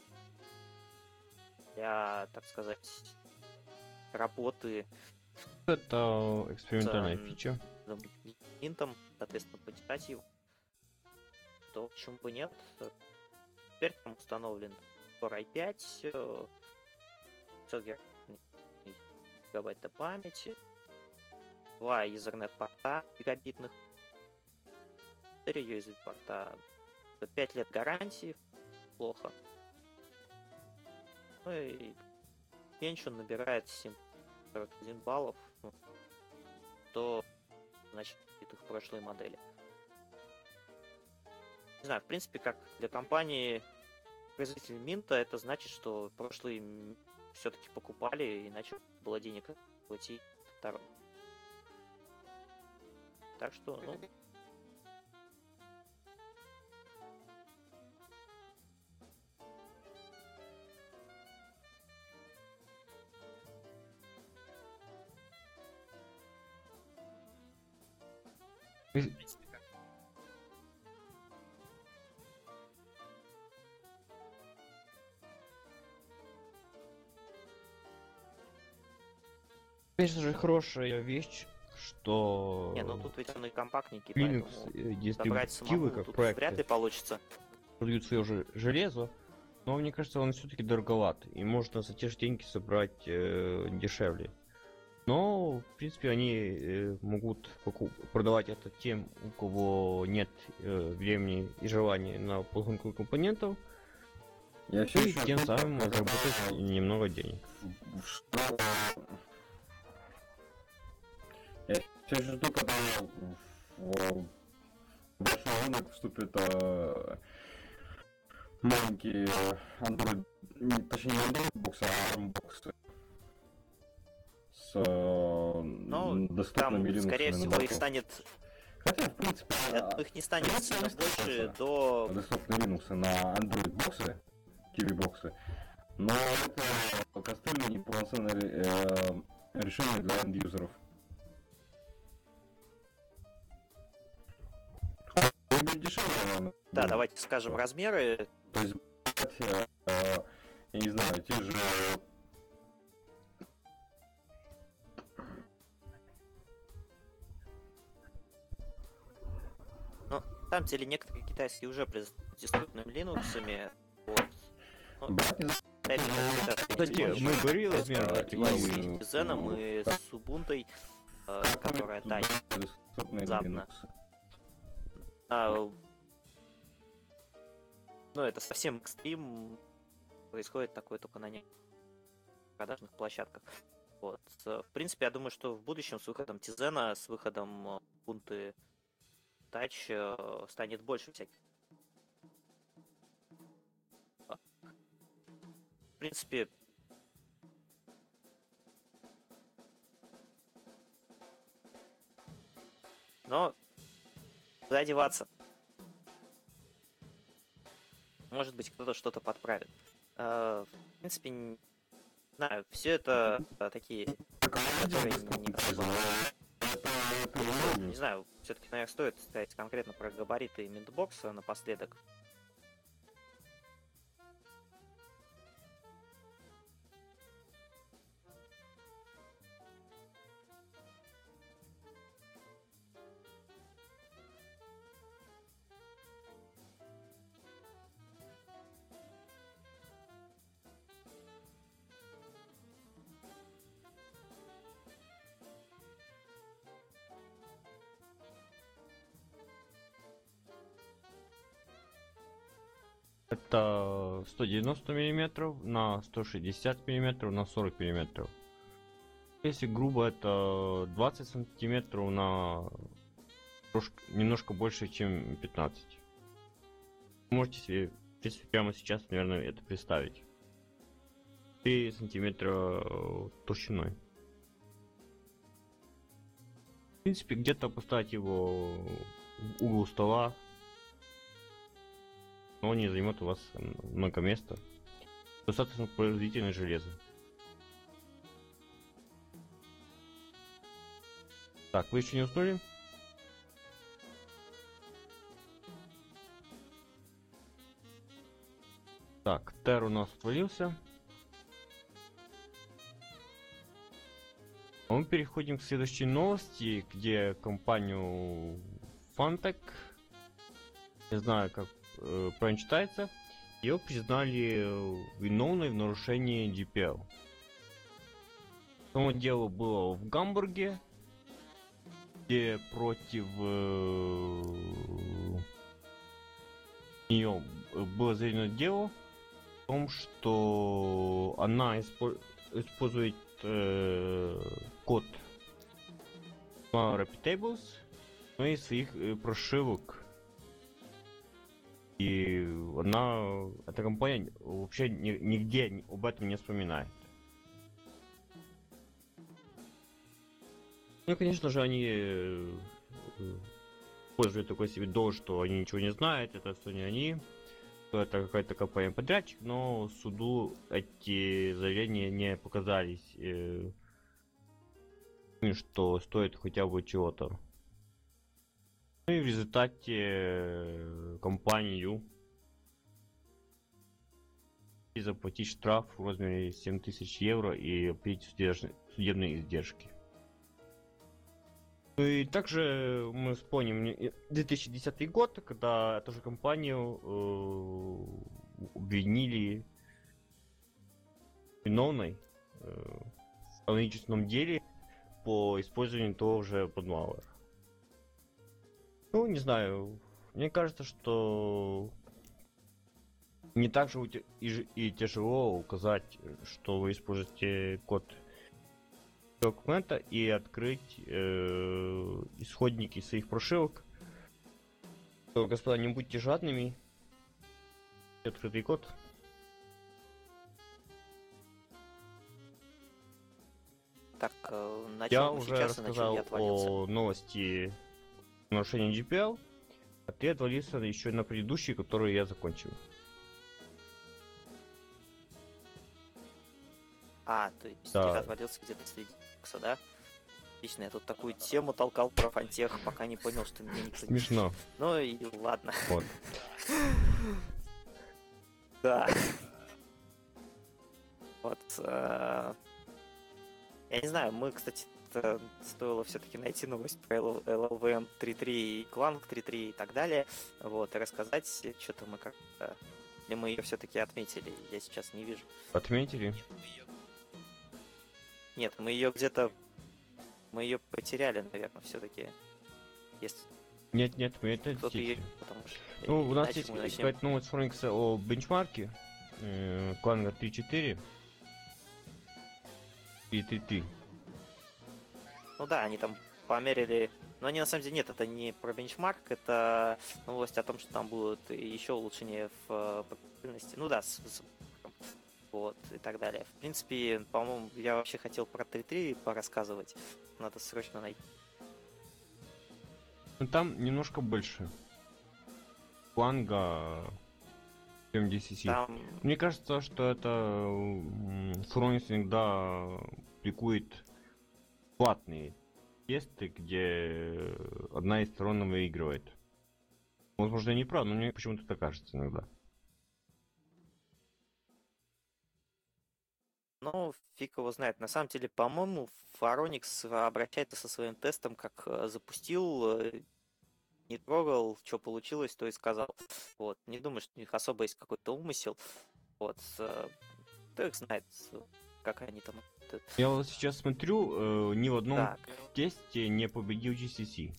для, так сказать, работы... Это экспериментальная фича. Минтом, соответственно, почитать его, то почему бы нет? Теперь там установлен Core i5, 500 гигабайта памяти, 2 Ethernet порта гигабитных, 4 USB порта, 5 лет гарантии, плохо. Ну и Bench он набирает 741 баллов, то значит их прошлой модели. Не знаю, в принципе, как для компании производитель Минта, это значит, что прошлые все-таки покупали, иначе было денег платить второй. Так что, ну... Конечно же, хорошая вещь, что... Не, ну тут ведь он и компактненький, Linux поэтому дистрибутивы, как тут проекты, вряд ли получится. продают свое же железо, но мне кажется, он все-таки дороговат, и можно за те же деньги собрать дешевле. Но, в принципе, они могут продавать это тем, у кого нет времени и желания на подгонку компонентов, и тем самым заработать немного денег. Я все жду, когда в большой рынок вступит маленькие Android, точнее не Android боксы, а ARM боксы с доступными там, Linux. скорее всего, их станет... Хотя, в принципе, их не станет сильно больше до... Доступные Linux на Android боксы, TV боксы, Но это костыль неполноценное решение для энд-юзеров. Будет дешевле, наверное. Да, давайте скажем размеры. То есть, я не знаю, те же... Ну, на самом деле, некоторые китайские уже протестуют Linux-ами. Вот. Ну, Брать не Кстати, мы говорили размеры с Tizen и с Ubuntu, которая тайна. Внезапно. Ну, это совсем экстрим. Происходит такое только на некоторых продажных площадках. Вот. В принципе, я думаю, что в будущем с выходом Tizen, с выходом Ubuntu Touch станет больше всяких. В принципе, но куда деваться? Может быть, кто-то что-то подправит. В принципе, не знаю, все это такие, которые не знаю, все-таки, наверное, стоит сказать конкретно про габариты Минтбокса напоследок. Это 190 мм на 160 мм на 40 мм. Если грубо, это 20 сантиметров на немножко больше, чем 15. Можете себе, в принципе, прямо сейчас, наверное, это представить. 3 сантиметра толщиной. В принципе, где-то поставить его в угол стола, но он не займет у вас много места. Достаточно производительное железо. Так, вы еще не уснули? Так, Тер у нас отвалился. Мы переходим к следующей новости, где компанию Fantech, не знаю, как правильно читается, ее признали виновной в нарушении GPL. Само дело было в Гамбурге, где против нее было заведено дело в том, что она использует код Rapid Tables, но и своих прошивок. И эта компания вообще нигде об этом не вспоминает. Ну, конечно же, они используют такой себе долг, что они ничего не знают, это все не они, это какая-то компания-подрядчик, но суду эти заявления не показались, что стоит хотя бы чего-то. Ну и в результате компанию заплатить штраф в размере 7000 евро и оплатить судебные издержки. И также мы вспомним 2010 год, когда эту же компанию обвинили виновной в аналогичном деле по использованию того же подмалвера. Ну, не знаю, мне кажется, что не так же и тяжело указать, что вы используете код документа и открыть исходники своих прошивок. То, господа, не будьте жадными. Открытый код. Так, на Я чем мы уже сейчас и на чем рассказал я отвалился? о новости нарушения GPL, а ты отвалился еще на предыдущий, который я закончил. То есть Да. ты отвалился где-то среди Linux, да? Отлично, я тут такую тему толкал про фантех, пока не понял, что меня никто не... Смешно. Ну и ладно. Вот. Да. Вот. Я не знаю, мы, кстати, стоило все-таки найти новость про LLVM 3.3 и Clang 3.3 и так далее. Вот, и рассказать, что-то мы как-то... Или мы ее все-таки отметили, я сейчас не вижу. Отметили? Нет, мы ее где-то... Мы ее потеряли, наверное, все-таки. Если Нет, мы это кто-то ее... отметили. Потому что... Ну, у нас иначе есть мы начнем- сказать новость Фроникса о бенчмарке Кланга 3.4 и 3.3. Ну да, они там померили... Но они на самом деле нет, это не про бенчмарк, это новость о том, что там будут еще улучшения в производительности. Ну да, вот, и так далее. В принципе, по-моему, я вообще хотел про 3.3 порассказывать. Надо срочно найти. Ну, там немножко больше Кланга, чем DCC. Там... Мне кажется, что это Фроникс иногда публикует платные тесты, где одна из сторон выигрывает. Возможно, не прав, но мне почему-то так кажется иногда. Ну, фиг его знает. На самом деле, по-моему, Pharonix обращается со своим тестом, как запустил, не трогал, что получилось, то и сказал. Вот. Не думаю, что у них особо есть какой-то умысел. Вот. Кто их знает, как они там... Я вот сейчас смотрю, ни в одном Так. тесте не победил GCC.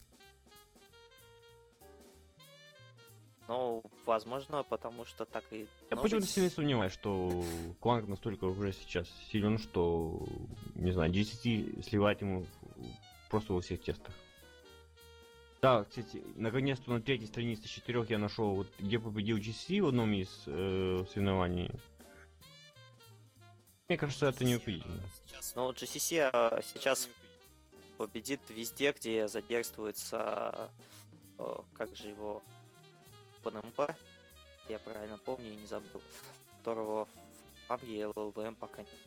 Ну, возможно, потому что так и... Я почему-то сильно сомневаюсь, что Кланг настолько уже сейчас силен, что, не знаю, GCC сливает ему просто во всех тестах. Да, кстати, наконец-то на третьей странице 4 я нашел, вот, где победил GCC в одном из соревнований. Мне кажется, это неубедительно. Ну, GCC сейчас победит везде, где задействуется... как же его... PNMP, я правильно помню и не забыл, которого в PUBG и LLVM пока нет.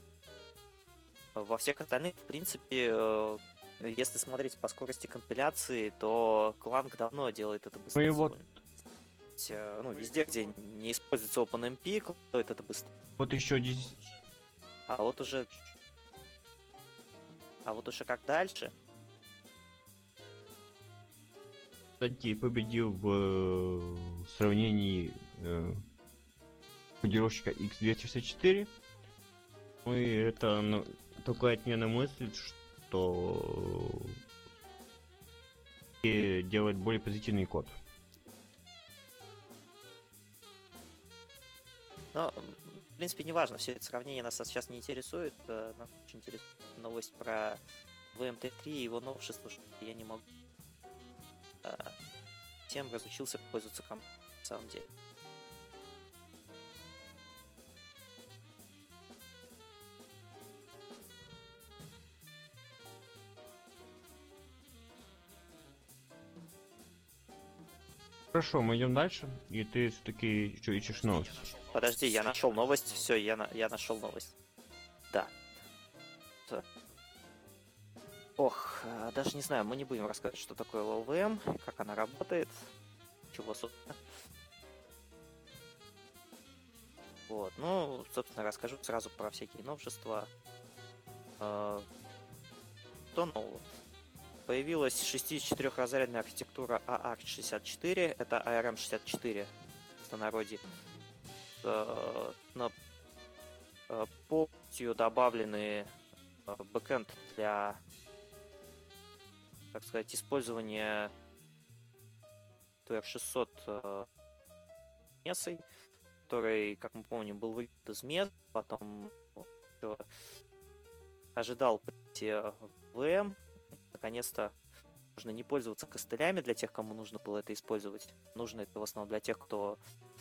Во всех остальных, в принципе, если смотреть по скорости компиляции, то Clang давно делает это быстро. Ну и вот, Ну, везде, где не используется OpenMP, делает это быстро. вот еще GCC. А вот уже как дальше? Кстати, победил в сравнении кодировщика X264. Ну и это такая отмена мысли, что делает более позитивный код. Но, в принципе, неважно, все это сравнение нас сейчас не интересует. Нас очень интересует новость про VMT3 и его новшество, что я не могу тем разучился пользоваться компьютером на самом деле. Хорошо, мы идем дальше, и ты все-таки что ищешь новость? Подожди, я нашел новость. Все, я нашел новость. Да. Ох, даже не знаю, мы не будем рассказывать, что такое LLVM, как она работает, чего, собственно. Вот, ну, собственно, расскажу сразу про всякие новшества. Что нового? Появилась 64-разрядная архитектура AArch64, это ARM64 в простонародье. Полностью добавлены бэкэнд для, так сказать, использования TR600 месой, который, как мы помним, был вывед из MES, потом ожидал прийти в VM. Наконец-то можно не пользоваться костылями для тех, кому нужно было это использовать. Нужно это в основном для тех, кто,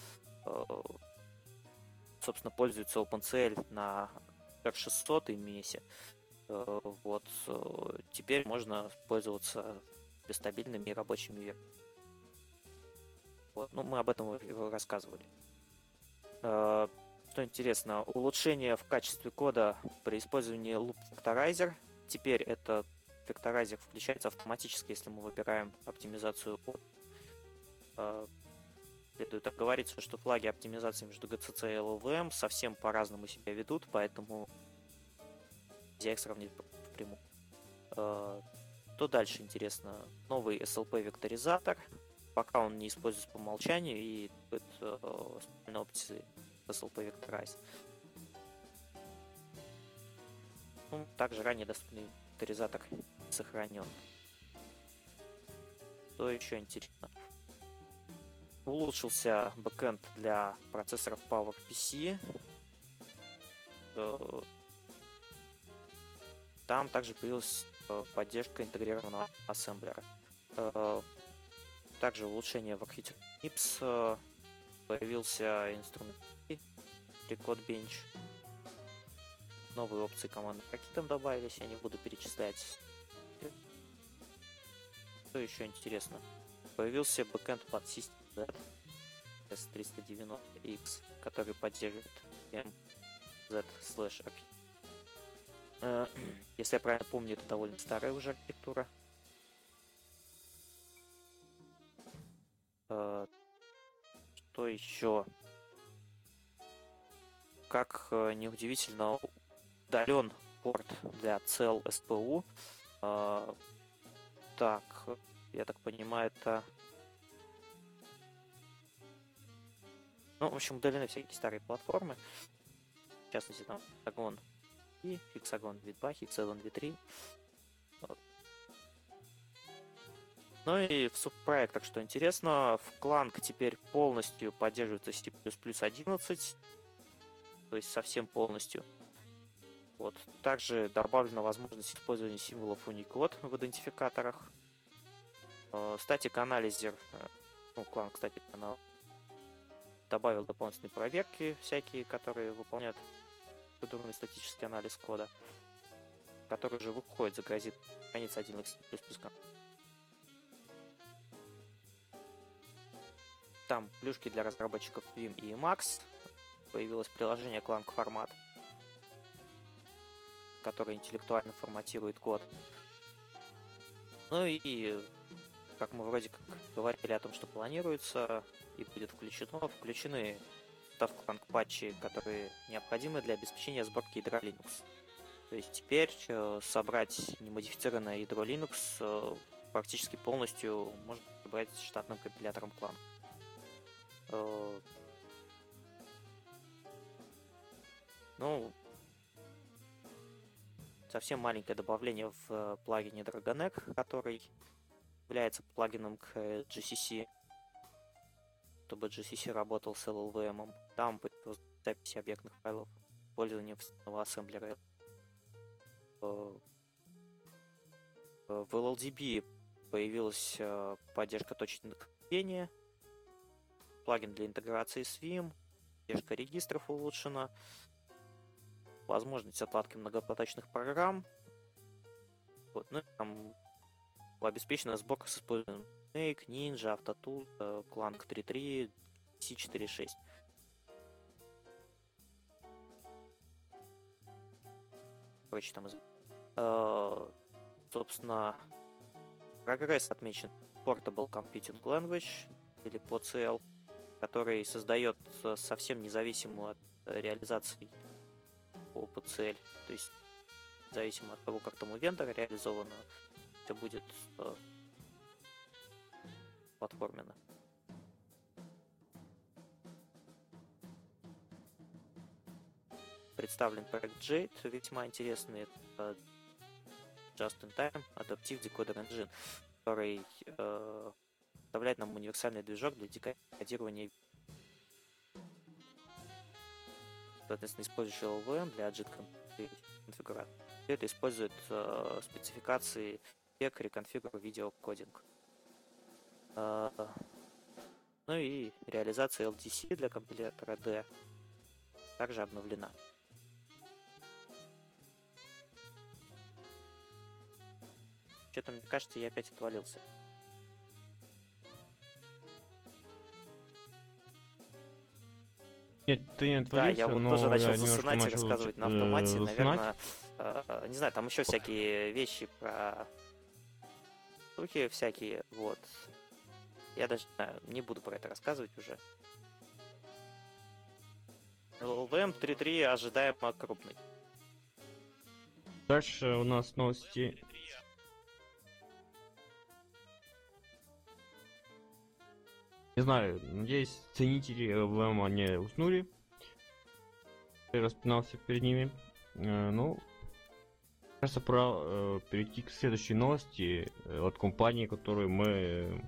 собственно, пользуется OpenCL на R600 и MES. Вот. Теперь можно пользоваться стабильными и рабочими версиями. Вот. Ну, мы об этом рассказывали. Что интересно, улучшение в качестве кода при использовании Loop Factorizer. Теперь этот Factorizer включается автоматически, если мы выбираем оптимизацию от. Следует оговориться, что флаги оптимизации между GCC и LLVM совсем по-разному себя ведут, поэтому нельзя их сравнить впрямую. Что дальше интересно? Новый SLP векторизатор. Пока он не используется по умолчанию и будет специальной опции SLP Vectorize. Также ранее доступный векторизатор сохранен. Что еще интересно? Улучшился бэкэнд для процессоров PowerPC. Там также появилась поддержка интегрированного ассемблера. Также улучшение в архитектуре MIPS. Появился инструмент Code-Bench. Новые опции команды пакетом добавились, я не буду перечислять. Что еще интересно? Появился бэкэнд под System Z S390X, который поддерживает MZ/API. Если я правильно помню, это довольно старая уже архитектура. Что еще? Как неудивительно, удален порт для CL SPU. Так, я так понимаю, это... Ну, в общем, удалены всякие старые платформы. В частности, там Hexagon и Hexagon V2, Hexagon V3. Вот. Ну и в субпроектах, что интересно, в Clang теперь полностью поддерживается C++ 11, то есть совсем полностью. Вот. Также добавлена возможность использования символов Unicode в идентификаторах. Static Analyzer, ну, Clang, кстати, канал, добавил дополнительные проверки всякие, которые выполняют процедурный статический анализ кода, который уже выходит за границы отдельных C++. Там плюшки для разработчиков Vim и Emacs. Появилось приложение Clang Format, которое интеллектуально форматирует код. Ну и, как мы вроде как говорили о том, что планируется и будет включены в Clang патчи, которые необходимы для обеспечения сборки ядра Linux. То есть теперь собрать немодифицированное ядро Linux практически полностью можно собрать штатным компилятором Clang. Ну, совсем маленькое добавление в плагине DragonEgg, который является плагином к GCC, чтобы GCC работал с LLVM. Там будет запись объектных файлов использования встроенного ассемблера. В LLDB появилась поддержка точного накопления, плагин для интеграции с Vim, поддержка регистров улучшена, возможность отладки многопоточных программ. Вот, ну, там обеспечена сборка с использованием Snake, Ninja, Autotool, Clang 3.3, C4.6. Короче, там собственно, прогресс отмечен Portable Computing Language, или POCL, который создает совсем независимую от реализации по PCL, то есть зависимо от того, как там у вендора реализовано, это будет платформенно. Представлен проект Jade, весьма интересный, это Just-in-Time Adaptive Decoder Engine, который представляет нам универсальный движок для декодирования, соответственно, использующий LLVM для JIT конфигурации. Это использует спецификации PEC Reconfigure Video Coding. Ну и реализация LDC для компилятора D также обновлена. Что-то, мне кажется, я опять отвалился. Нет, ты не Да, я отвалился, вот но тоже начал я немножко засынать и начал рассказывать на автомате. уснать. Наверное, не знаю, там еще всякие вещи про штуки всякие, вот. Я даже не знаю, не буду про это рассказывать уже. ЛВМ 3.3 ожидаемо крупный. Дальше у нас новости. Не знаю, надеюсь, ценители ЛВМ не уснули. Я распинался перед ними. Ну, кажется, пора перейти к следующей новости от компании, которой мы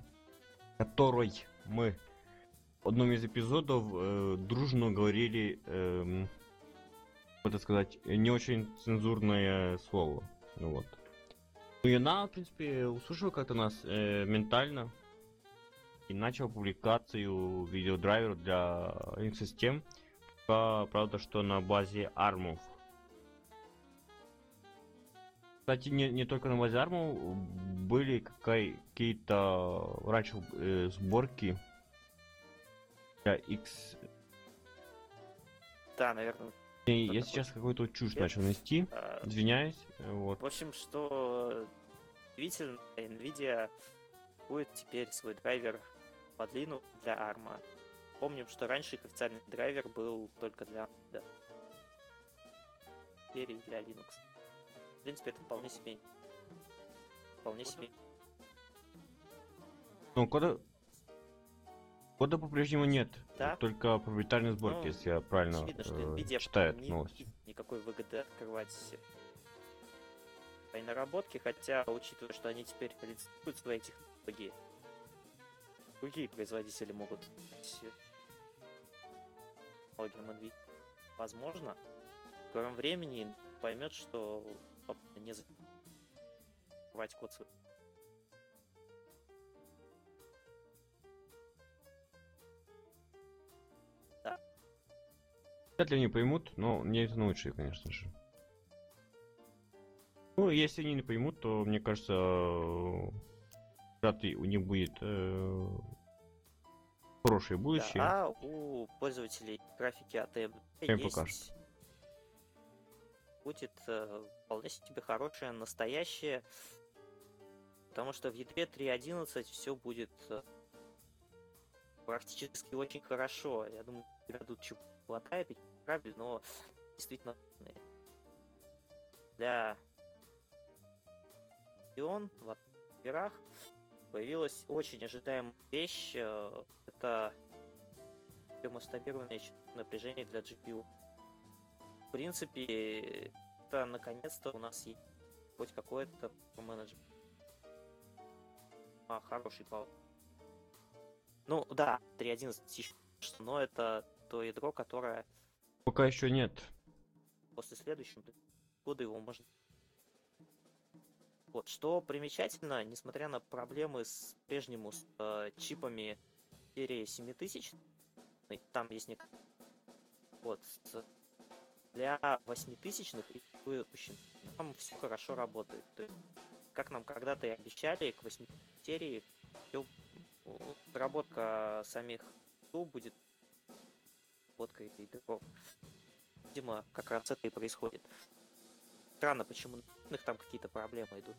в одном из эпизодов дружно говорили, можно сказать, не очень цензурное слово. Ну вот. Ну и она, в принципе, услышала как-то нас ментально и начал публикацию видеодрайвера для инфосистем. Правда, что на базе армов. Кстати, не только на базе армов, были какие-то раньше сборки для X. Да, наверное. И я сейчас какую-то чушь начал нести, извиняюсь. Вот. В общем, что удивительно, Nvidia будет теперь свой драйвер подвинут для ARM. Помним, что раньше их официальный драйвер был только для теперь и для Linux. В принципе, это вполне себе. Ну, кода по-прежнему нет. Да? Только проприетарные сборки, Ну, если я правильно очевидно, что Nvidia читаю не новость. видит никакой выгоды открывать свои наработки, хотя, учитывая, что они теперь лицензируют свои технологии, другие производители могут технологиям Nvidia. Возможно, в скором времени поймет, что не закрывать код свой. Вряд ли они поймут, но мне это научили, конечно же. Ну, если они не поймут, то, мне кажется, вряд ли у них будет хорошее будущее. Да, а у пользователей графики ATM Им есть покажет. будет вполне себе хорошее настоящее, потому что в ядре 3.11 все будет практически очень хорошо. Я думаю, тут чего хватает этих правил, но действительно для Xeon в играх появилась очень ожидаемая вещь. Это термостабилированное напряжение для GPU. В принципе, это наконец-то у нас есть хоть какой-то менеджер. Хороший пал. Ну да, 3.11 но это то ядро, которое Пока еще нет. после следующего года его можно... Вот, что примечательно, несмотря на проблемы с прежнему с чипами серии 7000, там есть некоторые... Вот, для 8000-х и выпущенных там все хорошо работает. То есть, как нам когда-то и обещали, к 8 серии разработка самих будет разработкой игроков. Видимо, как раз это и происходит. Странно, почему у них там какие-то проблемы идут.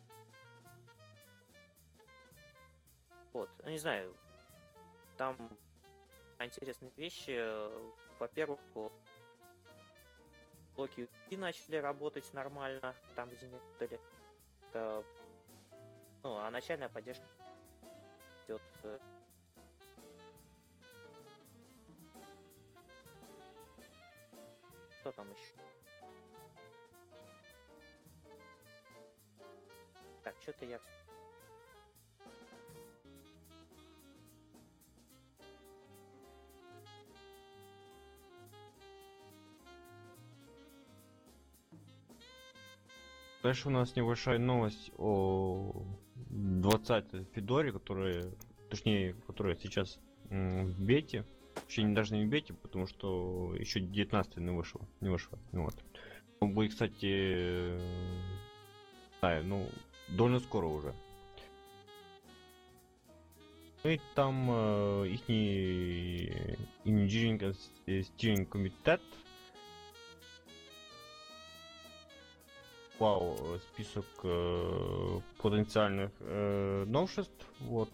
Вот, ну не знаю, там интересные вещи. Во-первых, блоки USB начали работать нормально, там где не дали. Это... Ну, а начальная поддержка идет. Что там еще? Так, что-то я... Дальше у нас небольшая новость о 20-й Федоре, которая сейчас в бете. Вообще даже не в бете, потому что еще 19-й не вышел. Ну, вот. Он будет, кстати, довольно скоро уже. И там ихний инжиниринг стиринг комитет. Вау, список потенциальных новшеств, вот.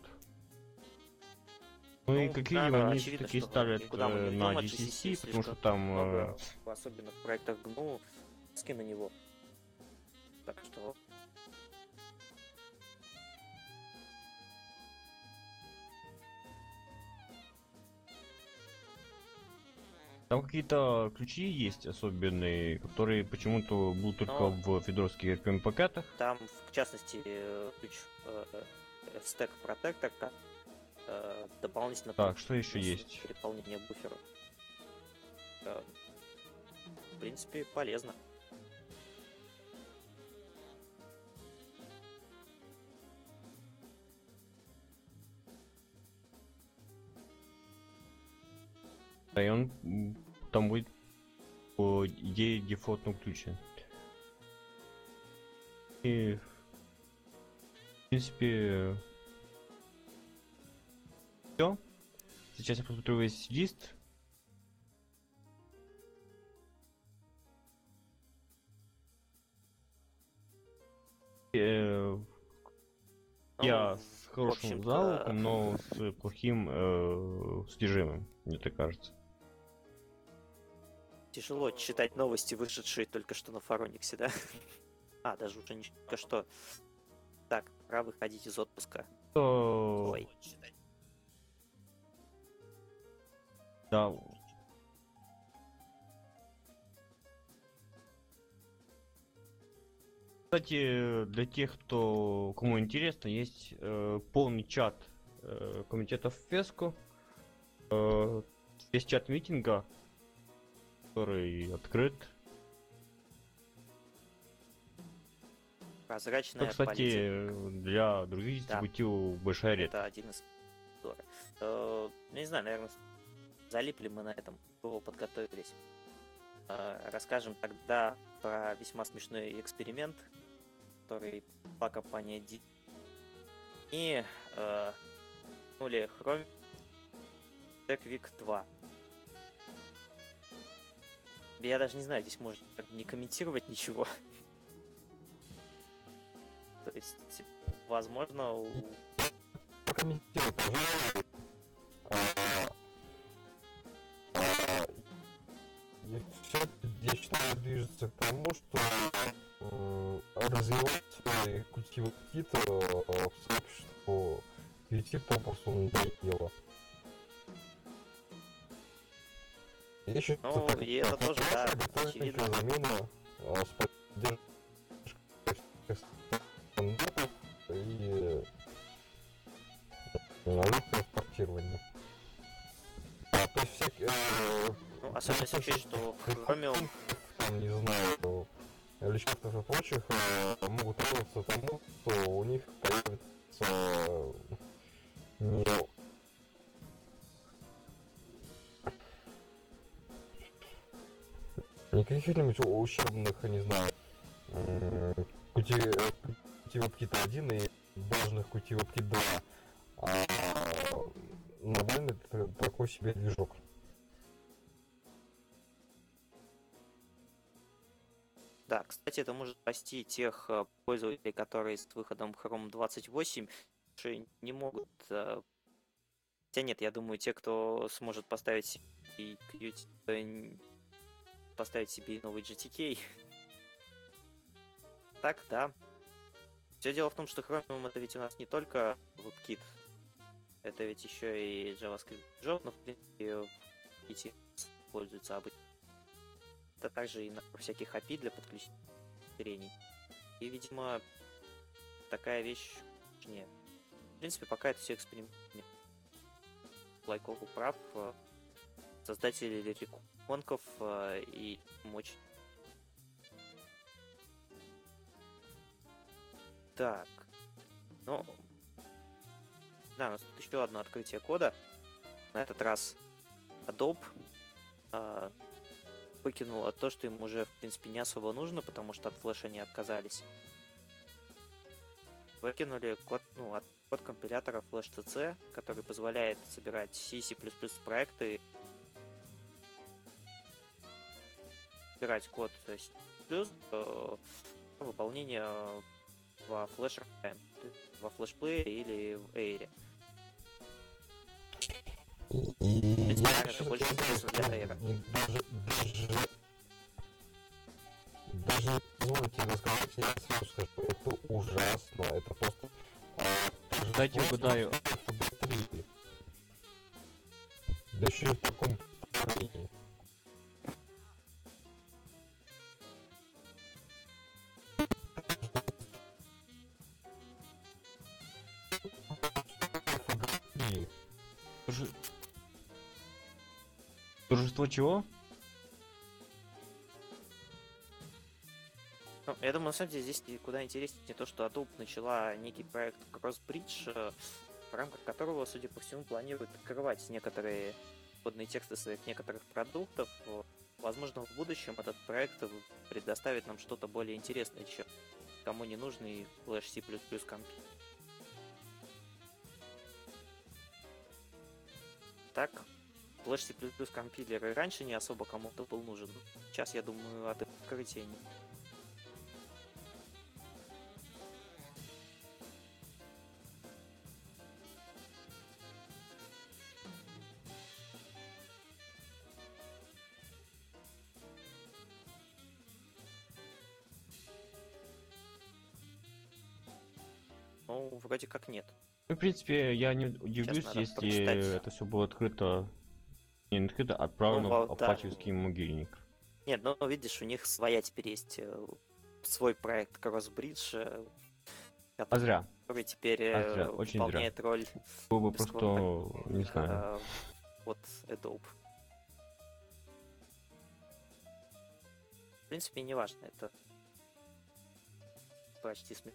Ну и как видим, они очевидно, все-таки что ставят никуда мы не уйдем на от GCC, потому слишком что там много, особенно в проектах GNU, ски на него. Так что там какие-то ключи есть особенные, которые почему-то будут только Но в федоровских RPM пакетах. там, в частности, ключ Stack Protector, как дополнительно Так, что еще плюс есть? переполнение буфера. В принципе, полезно. Да, и он там будет по идее дефолтно включен. И в принципе все. Сейчас я посмотрю весь лист. Я с хорошим общем-то, залогом, но с плохим содержимым, мне так кажется. Тяжело читать новости, вышедшие только что на Фарониксе, да? А, даже уже не только что. Так, пора выходить из отпуска. Ой, читать. Да. Кстати, для тех, кому интересно, есть полный чат комитетов ФЕСКО. Есть чат митинга, который открыт. Прозрачная Это, кстати, политика. для других дистрибутивов большая редкость. Это один из не знаю, наверное, залипли мы на этом, подготовились. Расскажем тогда про весьма смешной эксперимент, который по компания D. И нули Chrome TechWeek 2. Я даже не знаю, здесь можно не комментировать ничего. То есть, возможно, Прокомментируй, пожалуйста. Все, я считаю, движется к тому, что развивать свои культивы птиц в сообществу идти попросту надоело. Я считаю, ну, и это тоже, да, очевидно. замена с поддержкой стандартов и легкое портирование. То есть всякие... Ну, особенно если учесть, что Chromium, там, не знаю, личков и прочих могут радоваться тому, что у них появится никаких-нибудь ущербных, не знаю, QTWebKit 1 и важных QTWebKit 2, а нормальный такой себе движок. да, кстати, это может спасти тех пользователей, которые с выходом Chrome 28 уже не могут... Хотя нет, я думаю, те, кто сможет поставить себе новый GTK. Так, да. Все дело в том, что Chromium это ведь у нас не только WebKit, это ведь еще и JavaScript Job, но в принципе в Kit используется обычно. Это также и на всяких API для подключения. И, видимо, такая вещь не. В принципе, пока это все эксперименты. Лайков прав, создатели реконков и мочь. Так. Ну. Да, у нас тут еще одно открытие кода. На этот раз Adobe выкинула то, что им уже, в принципе, не особо нужно, потому что от флеша не отказались. выкинули код компилятора FlashCC, который позволяет собирать C++ проекты, собирать код C++ выполнение во Flash Runtime, во FlashPlay или в Air. Это больше интересно для Air. Даже позвольте рассказать, я сразу скажу, это ужасно, это просто... Дайте угадаю. Это быстрее. Да еще и в таком направлении. Торжество чего? Ну, я думаю, на самом деле, здесь куда интереснее то, что Adobe начала некий проект CrossBridge, в рамках которого, судя по всему, планирует открывать некоторые вводные тексты своих некоторых продуктов. Возможно, в будущем этот проект предоставит нам что-то более интересное, чем кому не нужный Flash C++ компилятор. Так, Flash C++ компилятор и раньше не особо кому-то был нужен. Сейчас, я думаю, от открытия не... Ну, вроде как нет. Ну, в принципе, я не удивлюсь, надо если прочитать. это все было открыто, не открыто, а отправлено Ну, в да. апачевский могильник. Нет, ну видишь, у них своя теперь есть свой проект CrossBridge, А зря. который теперь зря, очень выполняет роль Было бы просто, не знаю. от Adobe. В принципе, не важно, это почти смешно.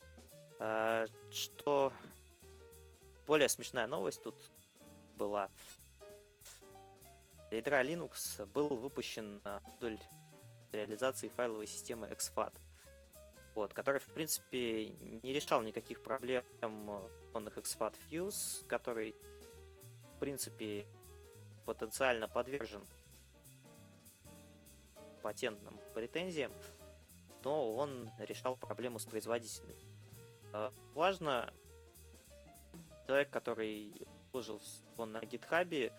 Что более смешная новость тут была. Для ядра Linux был выпущен модуль реализации файловой системы exFAT, который, в принципе, не решал никаких проблем онных exFAT Fuse, который, в принципе, потенциально подвержен патентным претензиям, но он решал проблему с производительностью. Важно, человек, который выложил он на GitHub,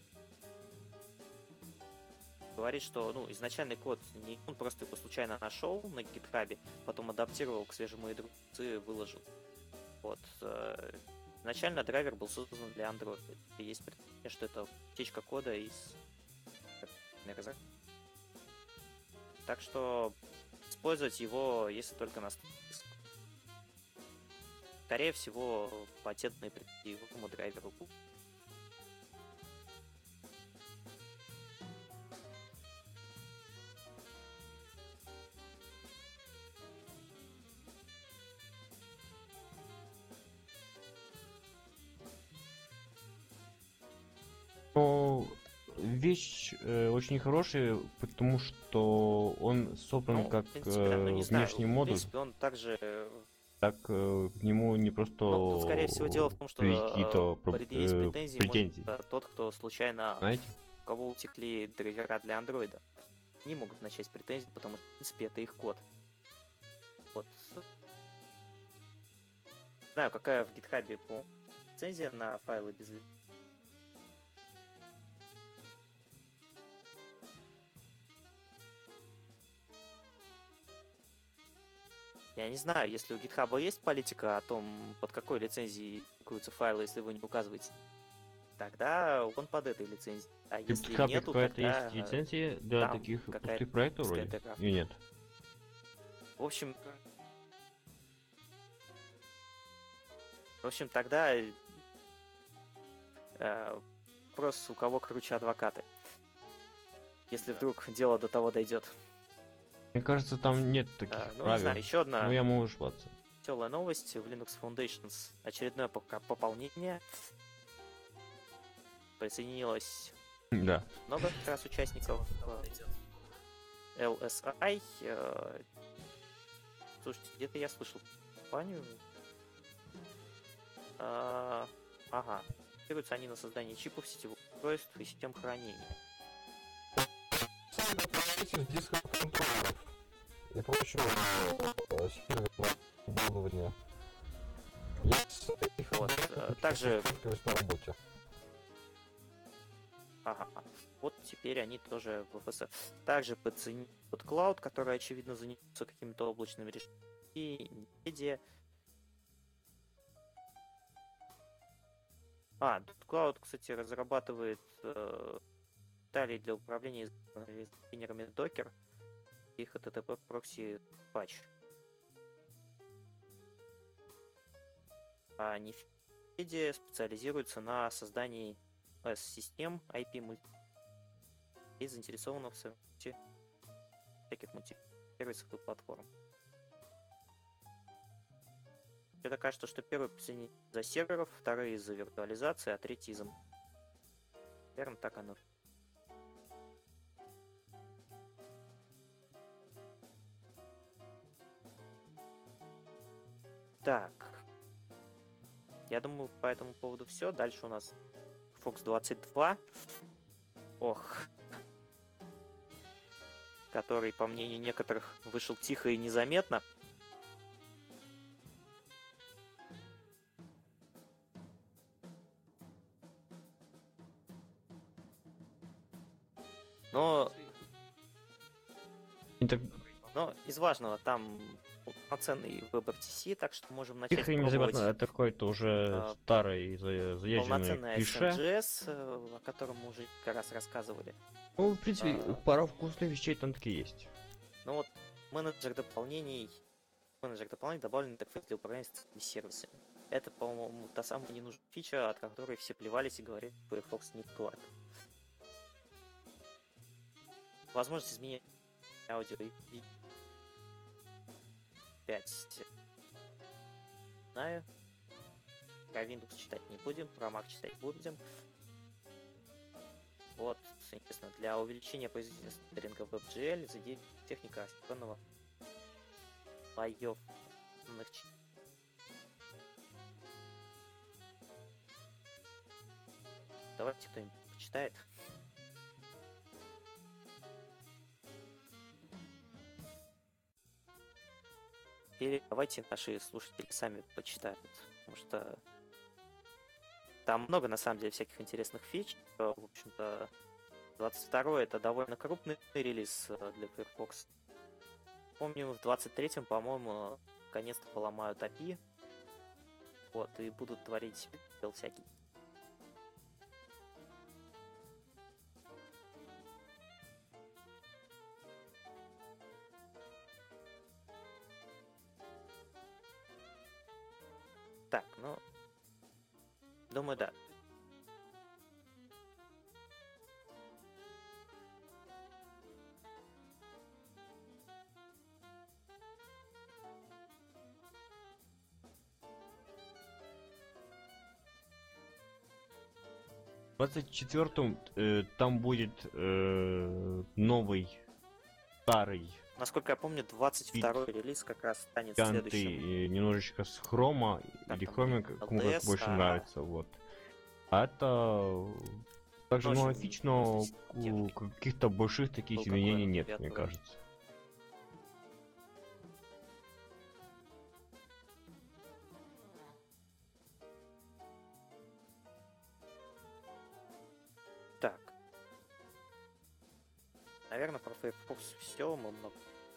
говорит, что изначальный код не он просто его случайно нашел на GitHub, потом адаптировал к свежему ядру и выложил. Изначально драйвер был создан для Android. И есть предположение, что это утечка кода из разработки. Так что использовать его, если только на скорее всего, патентные претензии к этому драйверу будут. Но вещь очень хорошая, потому что он собран как в принципе, да, не знаю, внешний в модуль, принципе, он также так к нему не просто тут, скорее всего, дело в том, что какие-то предъявить претензии претензии. может тот, кто случайно, Знаете? у кого утекли драйвера для андроида. Не могут начать претензии, потому что, в принципе, это их код. Не знаю, какая в GitHub по лицензия на файлы без... Я не знаю, если у GitHub есть политика о том, под какой лицензией публикуются файлы, если вы не указываете, тогда он под этой лицензией. А В если GitHub нету, какая-то тогда есть лицензия для там таких какая-то пустых проектов вроде? СКТК. И нет. В общем, тогда вопрос, у кого круче адвокаты. Если вдруг дело до того дойдет. Мне кажется, там нет таких Не правил. знаю, еще одна Но я могу ошибаться. веселая новость. В Linux Foundations очередное пополнение. Присоединилось Да. много раз участников LSI. Слушайте, где-то я слышал компанию. Ага. Базируются они на создании чипов, сетевых устройств и систем хранения. Сайт отправитель дисков контроллеров и прочего серверного оборудования. Вот. Также... на работе. Ага. Вот теперь они тоже в ВФС. Также подценили Cloud, который, очевидно, занимается какими-то облачными решениями. И NVIDIA. Cloud, кстати, разрабатывает детали для управления контейнерами Docker и HTTP прокси патч. А NVIDIA специализируется на создании OS-систем, IP и заинтересована в совместимости всяких мультисервисов и платформ. Это кажется, что первый последний из-за серверов, второй из-за виртуализации, а третий из-за... Наверное, так оно. Так. Я думаю, по этому поводу все. Дальше у нас Fox 22. Ох. Который, по мнению некоторых, вышел тихо и незаметно. Но из важного там полноценный WebRTC, так что можем начать Тихо и незаметно, это какой-то уже старый заезженный полноценный клише. SNGS, о котором мы уже несколько раз рассказывали. Ну, в принципе, пара вкусных вещей там таки есть. Ну вот, менеджер дополнений добавлен интерфейс для управления социальными сервисами. Это, по-моему, та самая ненужная фича, от которой все плевались и говорили, что Firefox не платит. Возможность изменения аудио и видео. 5. Знаю. Про Windows читать не будем, про Mac читать будем. Вот, интересно, для увеличения производительности рендеринга WebGL задействуется техника асинхронного слоев. Давайте кто-нибудь почитает. Или давайте наши слушатели сами почитают, потому что там много, на самом деле, всяких интересных фич. В общем-то, 22-й это довольно крупный релиз для Firefox. Помню, в 23-м, по-моему, наконец-то поломают API. Вот, и будут творить дел всякие. Так, ну, думаю, да. В 24-м там будет новый, старый, Насколько я помню, 22-й релиз как раз станет следующим. немножечко с хрома, Как или там, хроме, кому как LTS, больше нравится, вот. А это также Ну, много очень фич, но техники. каких-то больших таких Был изменений такой нет, ответ, мне да. кажется. Так. Наверное, про Firefox все. Мы много...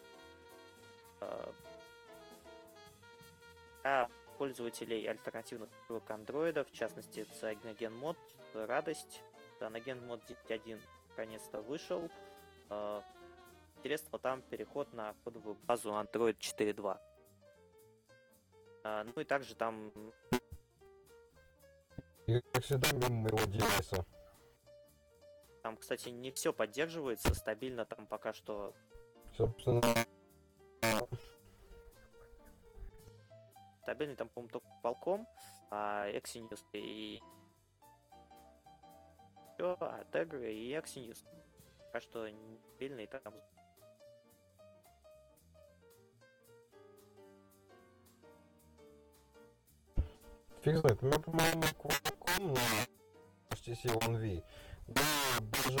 А пользователей альтернативных андроидов, в частности, CyanogenMod, радость. CyanogenMod 10.1 наконец-то вышел. Интересно, там переход на кодовую базу Android 4.2. Ну и также там... И, как всегда, мимо моего девайса. Там, кстати, не все поддерживается стабильно, там пока что... Собственно, Стабильный там, по-моему, только полком, а Exynos и... Все, а Tegra и Exynos пока что не стабильный, там... Фиг знает, у меня, по-моему, Qualcomm на HTC One V. Да, даже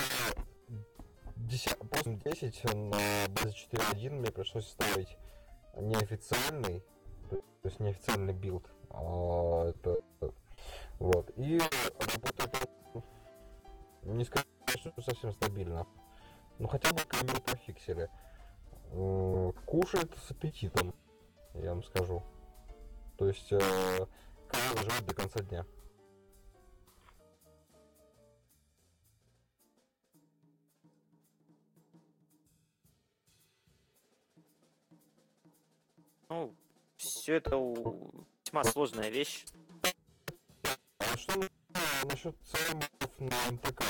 10 на базе 4.1 мне пришлось ставить неофициальный, то есть неофициальный билд. Это вот. И работает, не сказать, что совсем стабильно. Но хотя бы камеру пофиксили. Кушает с аппетитом, я вам скажу. То есть камера живет до конца дня. Ну, все это весьма сложная вещь. А что насчет ценников на МТК?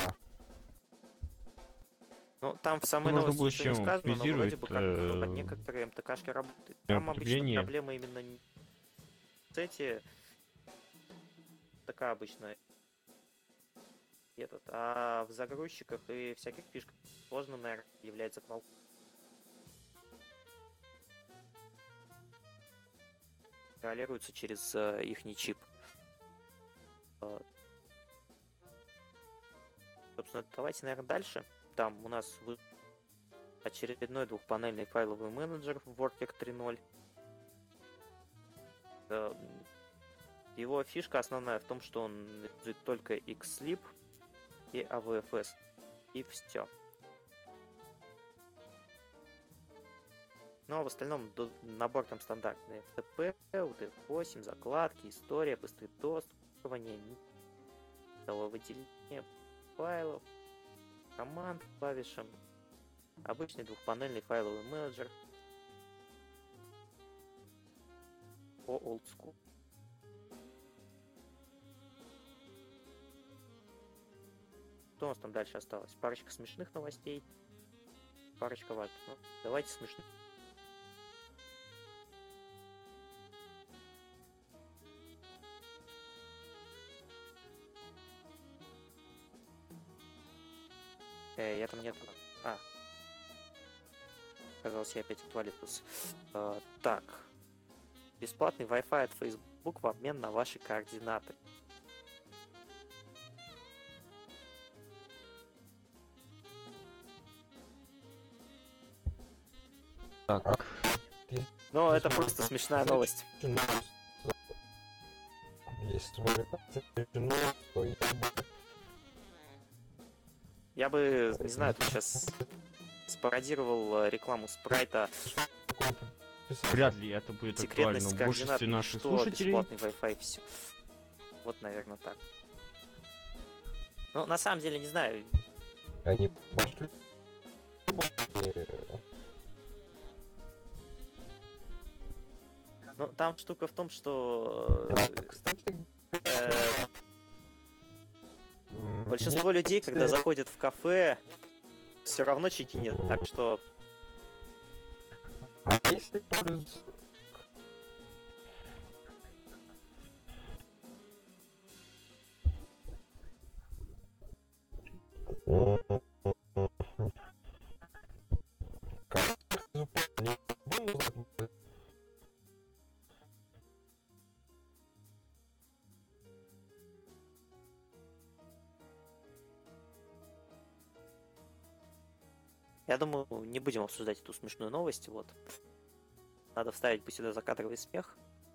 Ну, там в самой Нужно новости было ничего не чем сказано, но вроде бы как оптимизировать, некоторые МТКшки работают. Там обычно потребление. проблема именно не в сете, такая обычная, а в загрузчиках и всяких фишках. Сложно, наверное, является кнопка. Контролируется через ихний чип. Собственно, давайте, наверное, дальше. Там у нас очередной двухпанельный файловый менеджер в Worker 3.0. Его фишка основная в том, что он использует только Xlib и AVFS. И все. Ну а в остальном набор там стандартный FTP, UTF-8, закладки, история, быстрый доступ, выделение файлов, команд клавишам, обычный двухпанельный файловый менеджер по old school. Что у нас там дальше осталось? Парочка смешных новостей, парочка важных. Ну, давайте смешных. Я там нет. Казалось, я опять отвалился. Так. Бесплатный Wi-Fi от Facebook в обмен на ваши координаты. Так. Но это просто смешная новость. Есть Я бы, не знаю, тут сейчас спародировал рекламу спрайта. Вряд ли это будет актуально Секретность в координат, большинстве наших что слушателей. бесплатный Wi-Fi, все. Вот, наверное, так. Ну, на самом деле, не знаю. Они пошли. Ну, там штука в том, что большинство людей, когда заходят в кафе, все равно чеки нет, так что... А если пользуются... Я думаю, не будем обсуждать эту смешную новость, вот. Надо вставить бы сюда закадровый смех.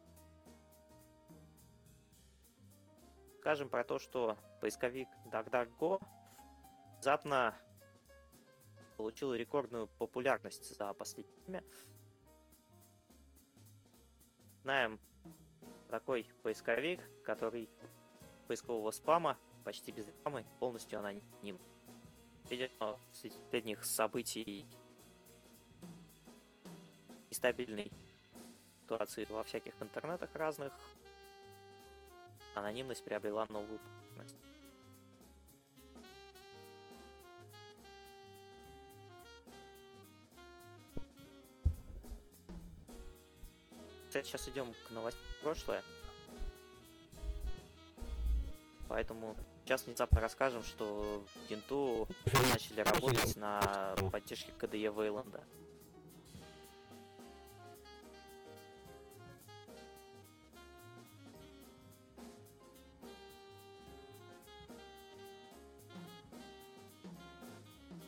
Скажем про то, что поисковик DuckDuckGo внезапно получил рекордную популярность за последнее время. Знаем такой поисковик, который поискового спама почти без рекламы, полностью аноним. Видимо, с последних событий нестабильной ситуации во всяких интернетах разных, анонимность приобрела новую популярность. Кстати, сейчас идем к новостям в прошлое. Поэтому сейчас внезапно расскажем, что в Генту начали работать на поддержке KDE Wayland.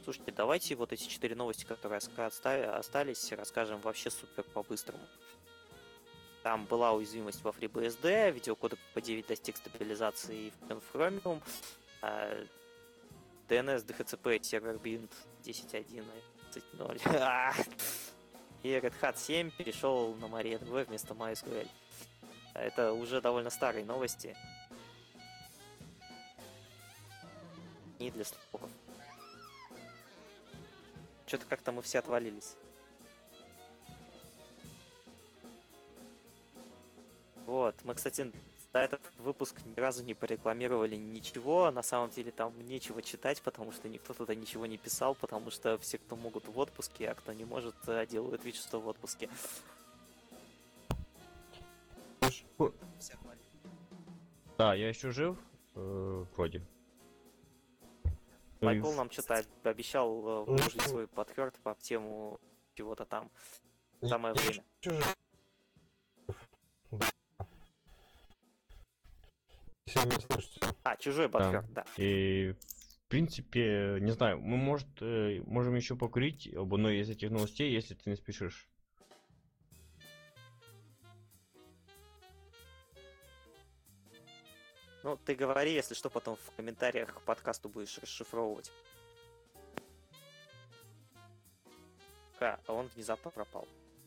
Слушайте, давайте вот эти 4 новости, которые остались, расскажем вообще супер по-быстрому. Там была уязвимость во FreeBSD, видеокодек по 9 достиг стабилизации в Chromium, DNS, DHCP, сервер bind 10.1.11.0. И Red Hat 7 перешел на MariaDB вместо MySQL. Это уже довольно старые новости. Не для слухов. Что-то как-то мы все отвалились. Вот, мы, кстати, за этот выпуск ни разу не порекламировали ничего. На самом деле там нечего читать, потому что никто туда ничего не писал, потому что все, кто могут, в отпуске, а кто не может, делают вид, что в отпуске. Да, я еще жив, вроде. Майкл нам что-то обещал выложить свой подхёрт по тему чего-то там. Самое время. Чужой подхёрт, да. И в принципе, не знаю, мы можем еще покурить об одной из этих новостей, если ты не спешишь. Ну, ты говори, если что, потом в комментариях к подкасту будешь расшифровывать. А он внезапно пропал.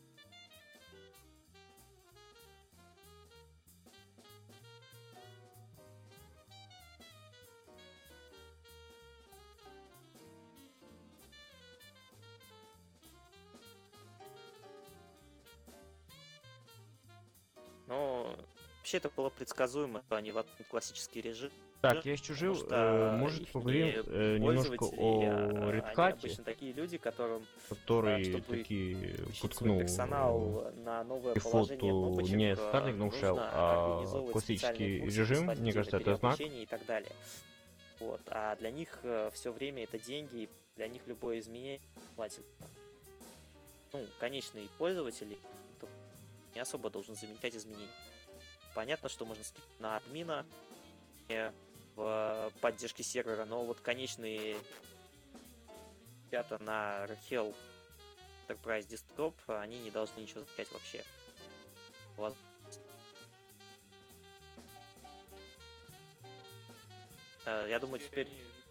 Ну, вообще это было предсказуемо, что они в классический режим. Так, я еще жив, может поговорим немножко о Red Hat, обычно такие люди, которым, который чтобы таки свой персонал на новое положение кнопочек, не Starling No Shell, нужно а организовывать классический специальные курсы режим, мне дополнительного кажется, это знак. переобучения и так далее. Вот. А для них все время это деньги, и для них любое изменение платит. Ну, конечный пользователь не особо должен замечать изменения. Понятно, что можно скипать на админа в поддержке сервера, но вот конечные ребята на Rahel Enterprise Desktop, они не должны ничего замечать вообще. Вот. Я думаю, теперь...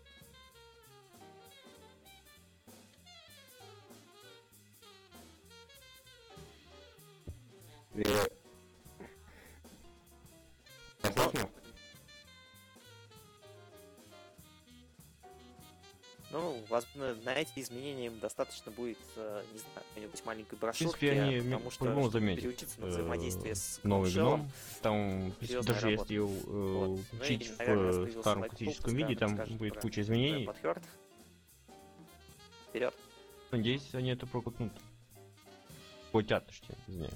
Ну, возможно, на эти изменения им достаточно будет, не знаю, какой-нибудь маленькой брошюрки, они потому что, по-любому чтобы заметят переучиться на взаимодействие с новый Shell, гном, там, даже работа. если Вот. учить Ну и, наверное, в старом классическом виде, там будет куча изменений. Вперед. Надеюсь, они это прокутнут. Хотят, точнее, извиняюсь.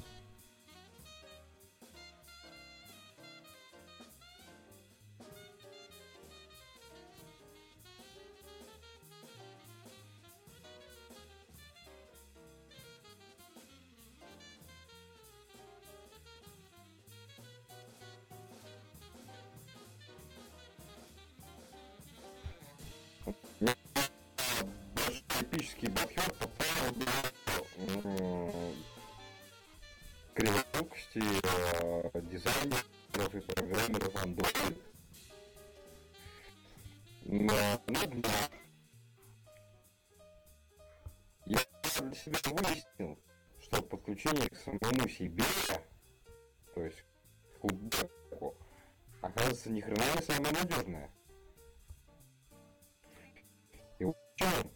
Типический бадхер попал кривокости дизайнеров и программеров Android. Но я для себя выяснил, что подключение к самому себе, то есть к удобку, оказывается ни хрена не самое надежное. И в чем?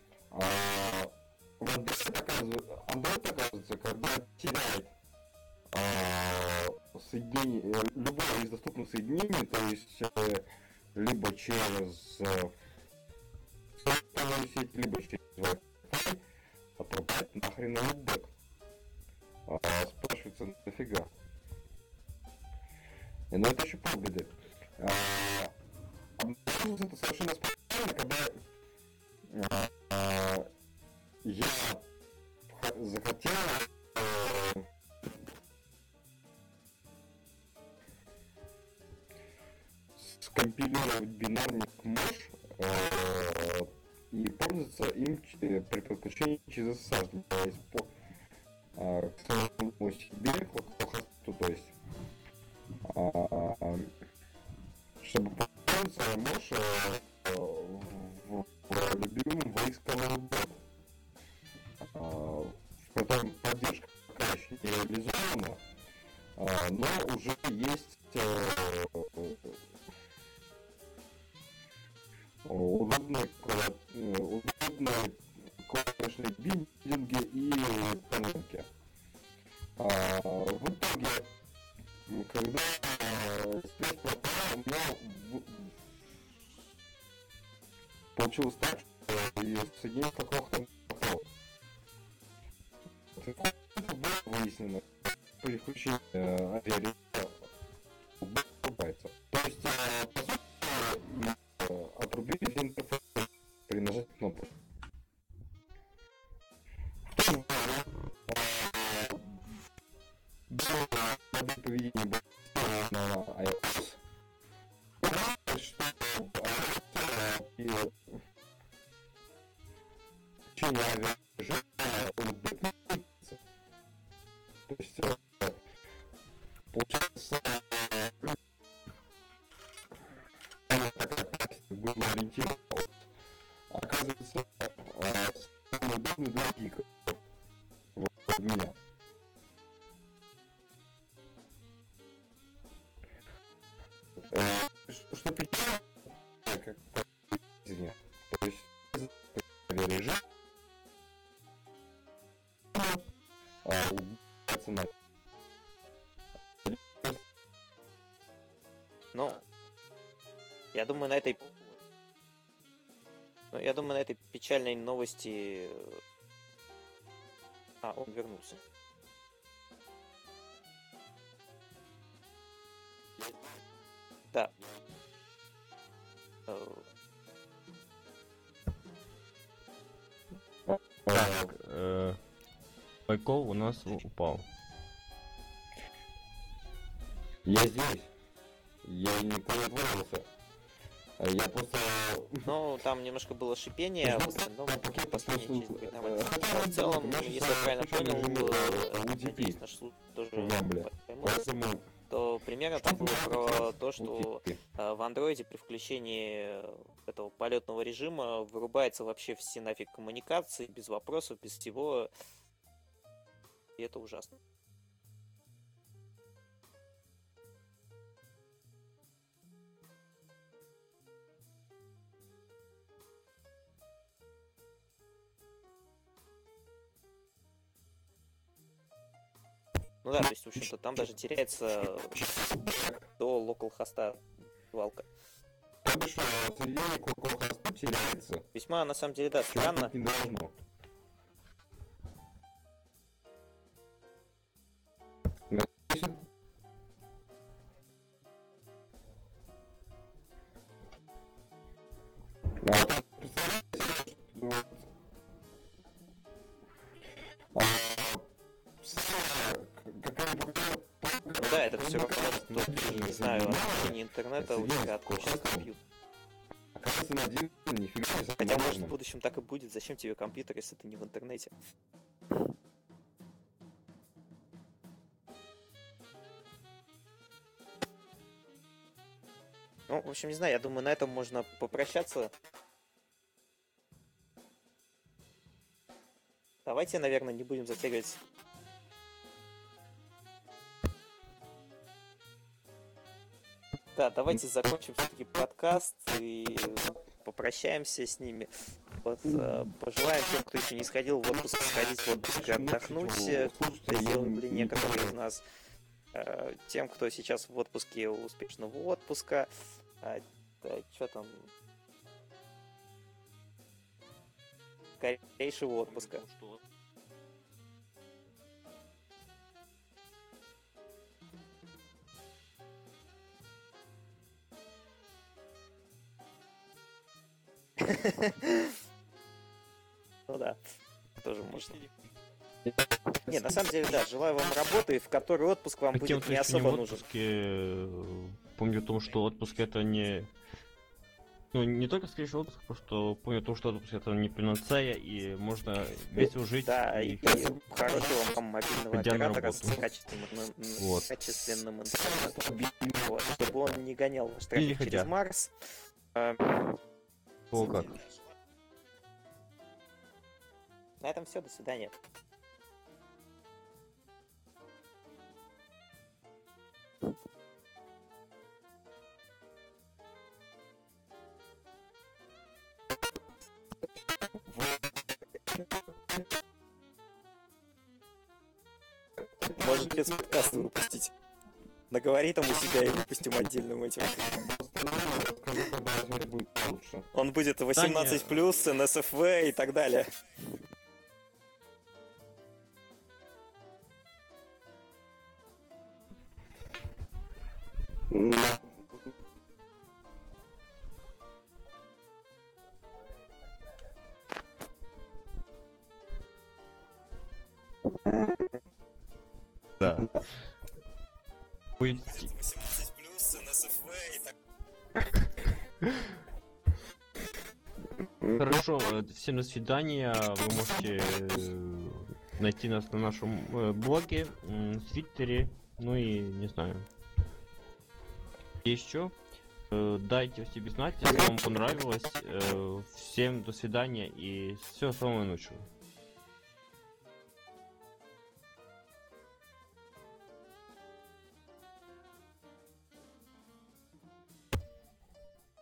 Android, оказывается, когда теряет соединение, любое из доступных соединений, то есть либо через социальную сеть, либо через Wi-Fi, отрубает нахрен ноутбэк. Спрашивается, нафига? Но это еще полбеды. Это совершенно спокойно, когда я захотел скомпилировать бинарник Mosh и пользоваться им при подключении через SSH, к своему себе, то есть, чтобы пользоваться, можешь в любимом войсковом потом поддержка пока еще не реализована, но уже есть удобные клавишные билдинги и панельки. В итоге, когда связь пропала, у меня получилось так, что ее соединить какого-то не попало. Это было выяснено при включении авиарежима убивается. То есть, по сути, отрубили интерфейс при нажатии кнопки. В то же время, модель поведения была на iOS. Что при включении авиарежима убивается. То есть, получается, было ориентировалось. Оказывается, самый удобный для гика. Вот меня. Что печально, как извиня. То есть, режим убивается на. Ну, я думаю, на этой печальной новости... он вернулся. Да. Так, Байков у нас упал. Я здесь. Я никуда не отвалился. Я просто... Ну, там немножко было шипение, а в остальном последняя часть будет нормально. Но в целом, если я правильно понял, надеюсь, наш слух тоже поймут, то примерно там было про то, что в андроиде при включении этого полетного режима вырубается вообще все нафиг коммуникации, без вопросов, без всего. И это ужасно. Ну да, то есть, в общем-то, там даже теряется до локал-хоста валка. Весьма, на самом деле, да, странно. Не должно. Ну да, это все равно, не знаю, отключение интернета у тебя отключится компьютер. Хотя, может, в будущем так и будет. Зачем тебе компьютер, если ты не в интернете? Ну, в общем, не знаю, я думаю, на этом можно попрощаться. Давайте, наверное, не будем затягивать. Да, давайте закончим все-таки подкаст и попрощаемся с ними. Вот, пожелаем тем, кто еще не сходил в отпуск, сходить в отпуск и отдохнуть, сделали некоторые из нас. Тем, кто сейчас в отпуске, успешного отпуска. Что там? Скорейшего отпуска. Ну да, тоже можно. Не, на самом деле, да, желаю вам работы, в которой отпуск вам будет не особо нужен. Помню о том, что отпуск это не Ну, не только, скорее всего, отпуск, просто помню то, что отпуск это не панацея, и можно весело жить. Да, и и хорошего вам мобильного ходя на оператора с работу. Вот. качественным интернетом, вот, чтобы он не гонял ваш Или трафик через хотя. Марс. О, как. На этом все, до свидания. Может, спецподкаст выпустить. Наговори там у себя и выпустим отдельным этим. Будет лучше. Он будет 18+, NSFW и так далее. Да. Будет... 18+, NSFW и так Хорошо, всем до свидания. Вы можете найти нас на нашем блоге, в Твиттере, ну и не знаю. Еще дайте о себе знать, если вам понравилось. Всем до свидания и всего самого наилучшего.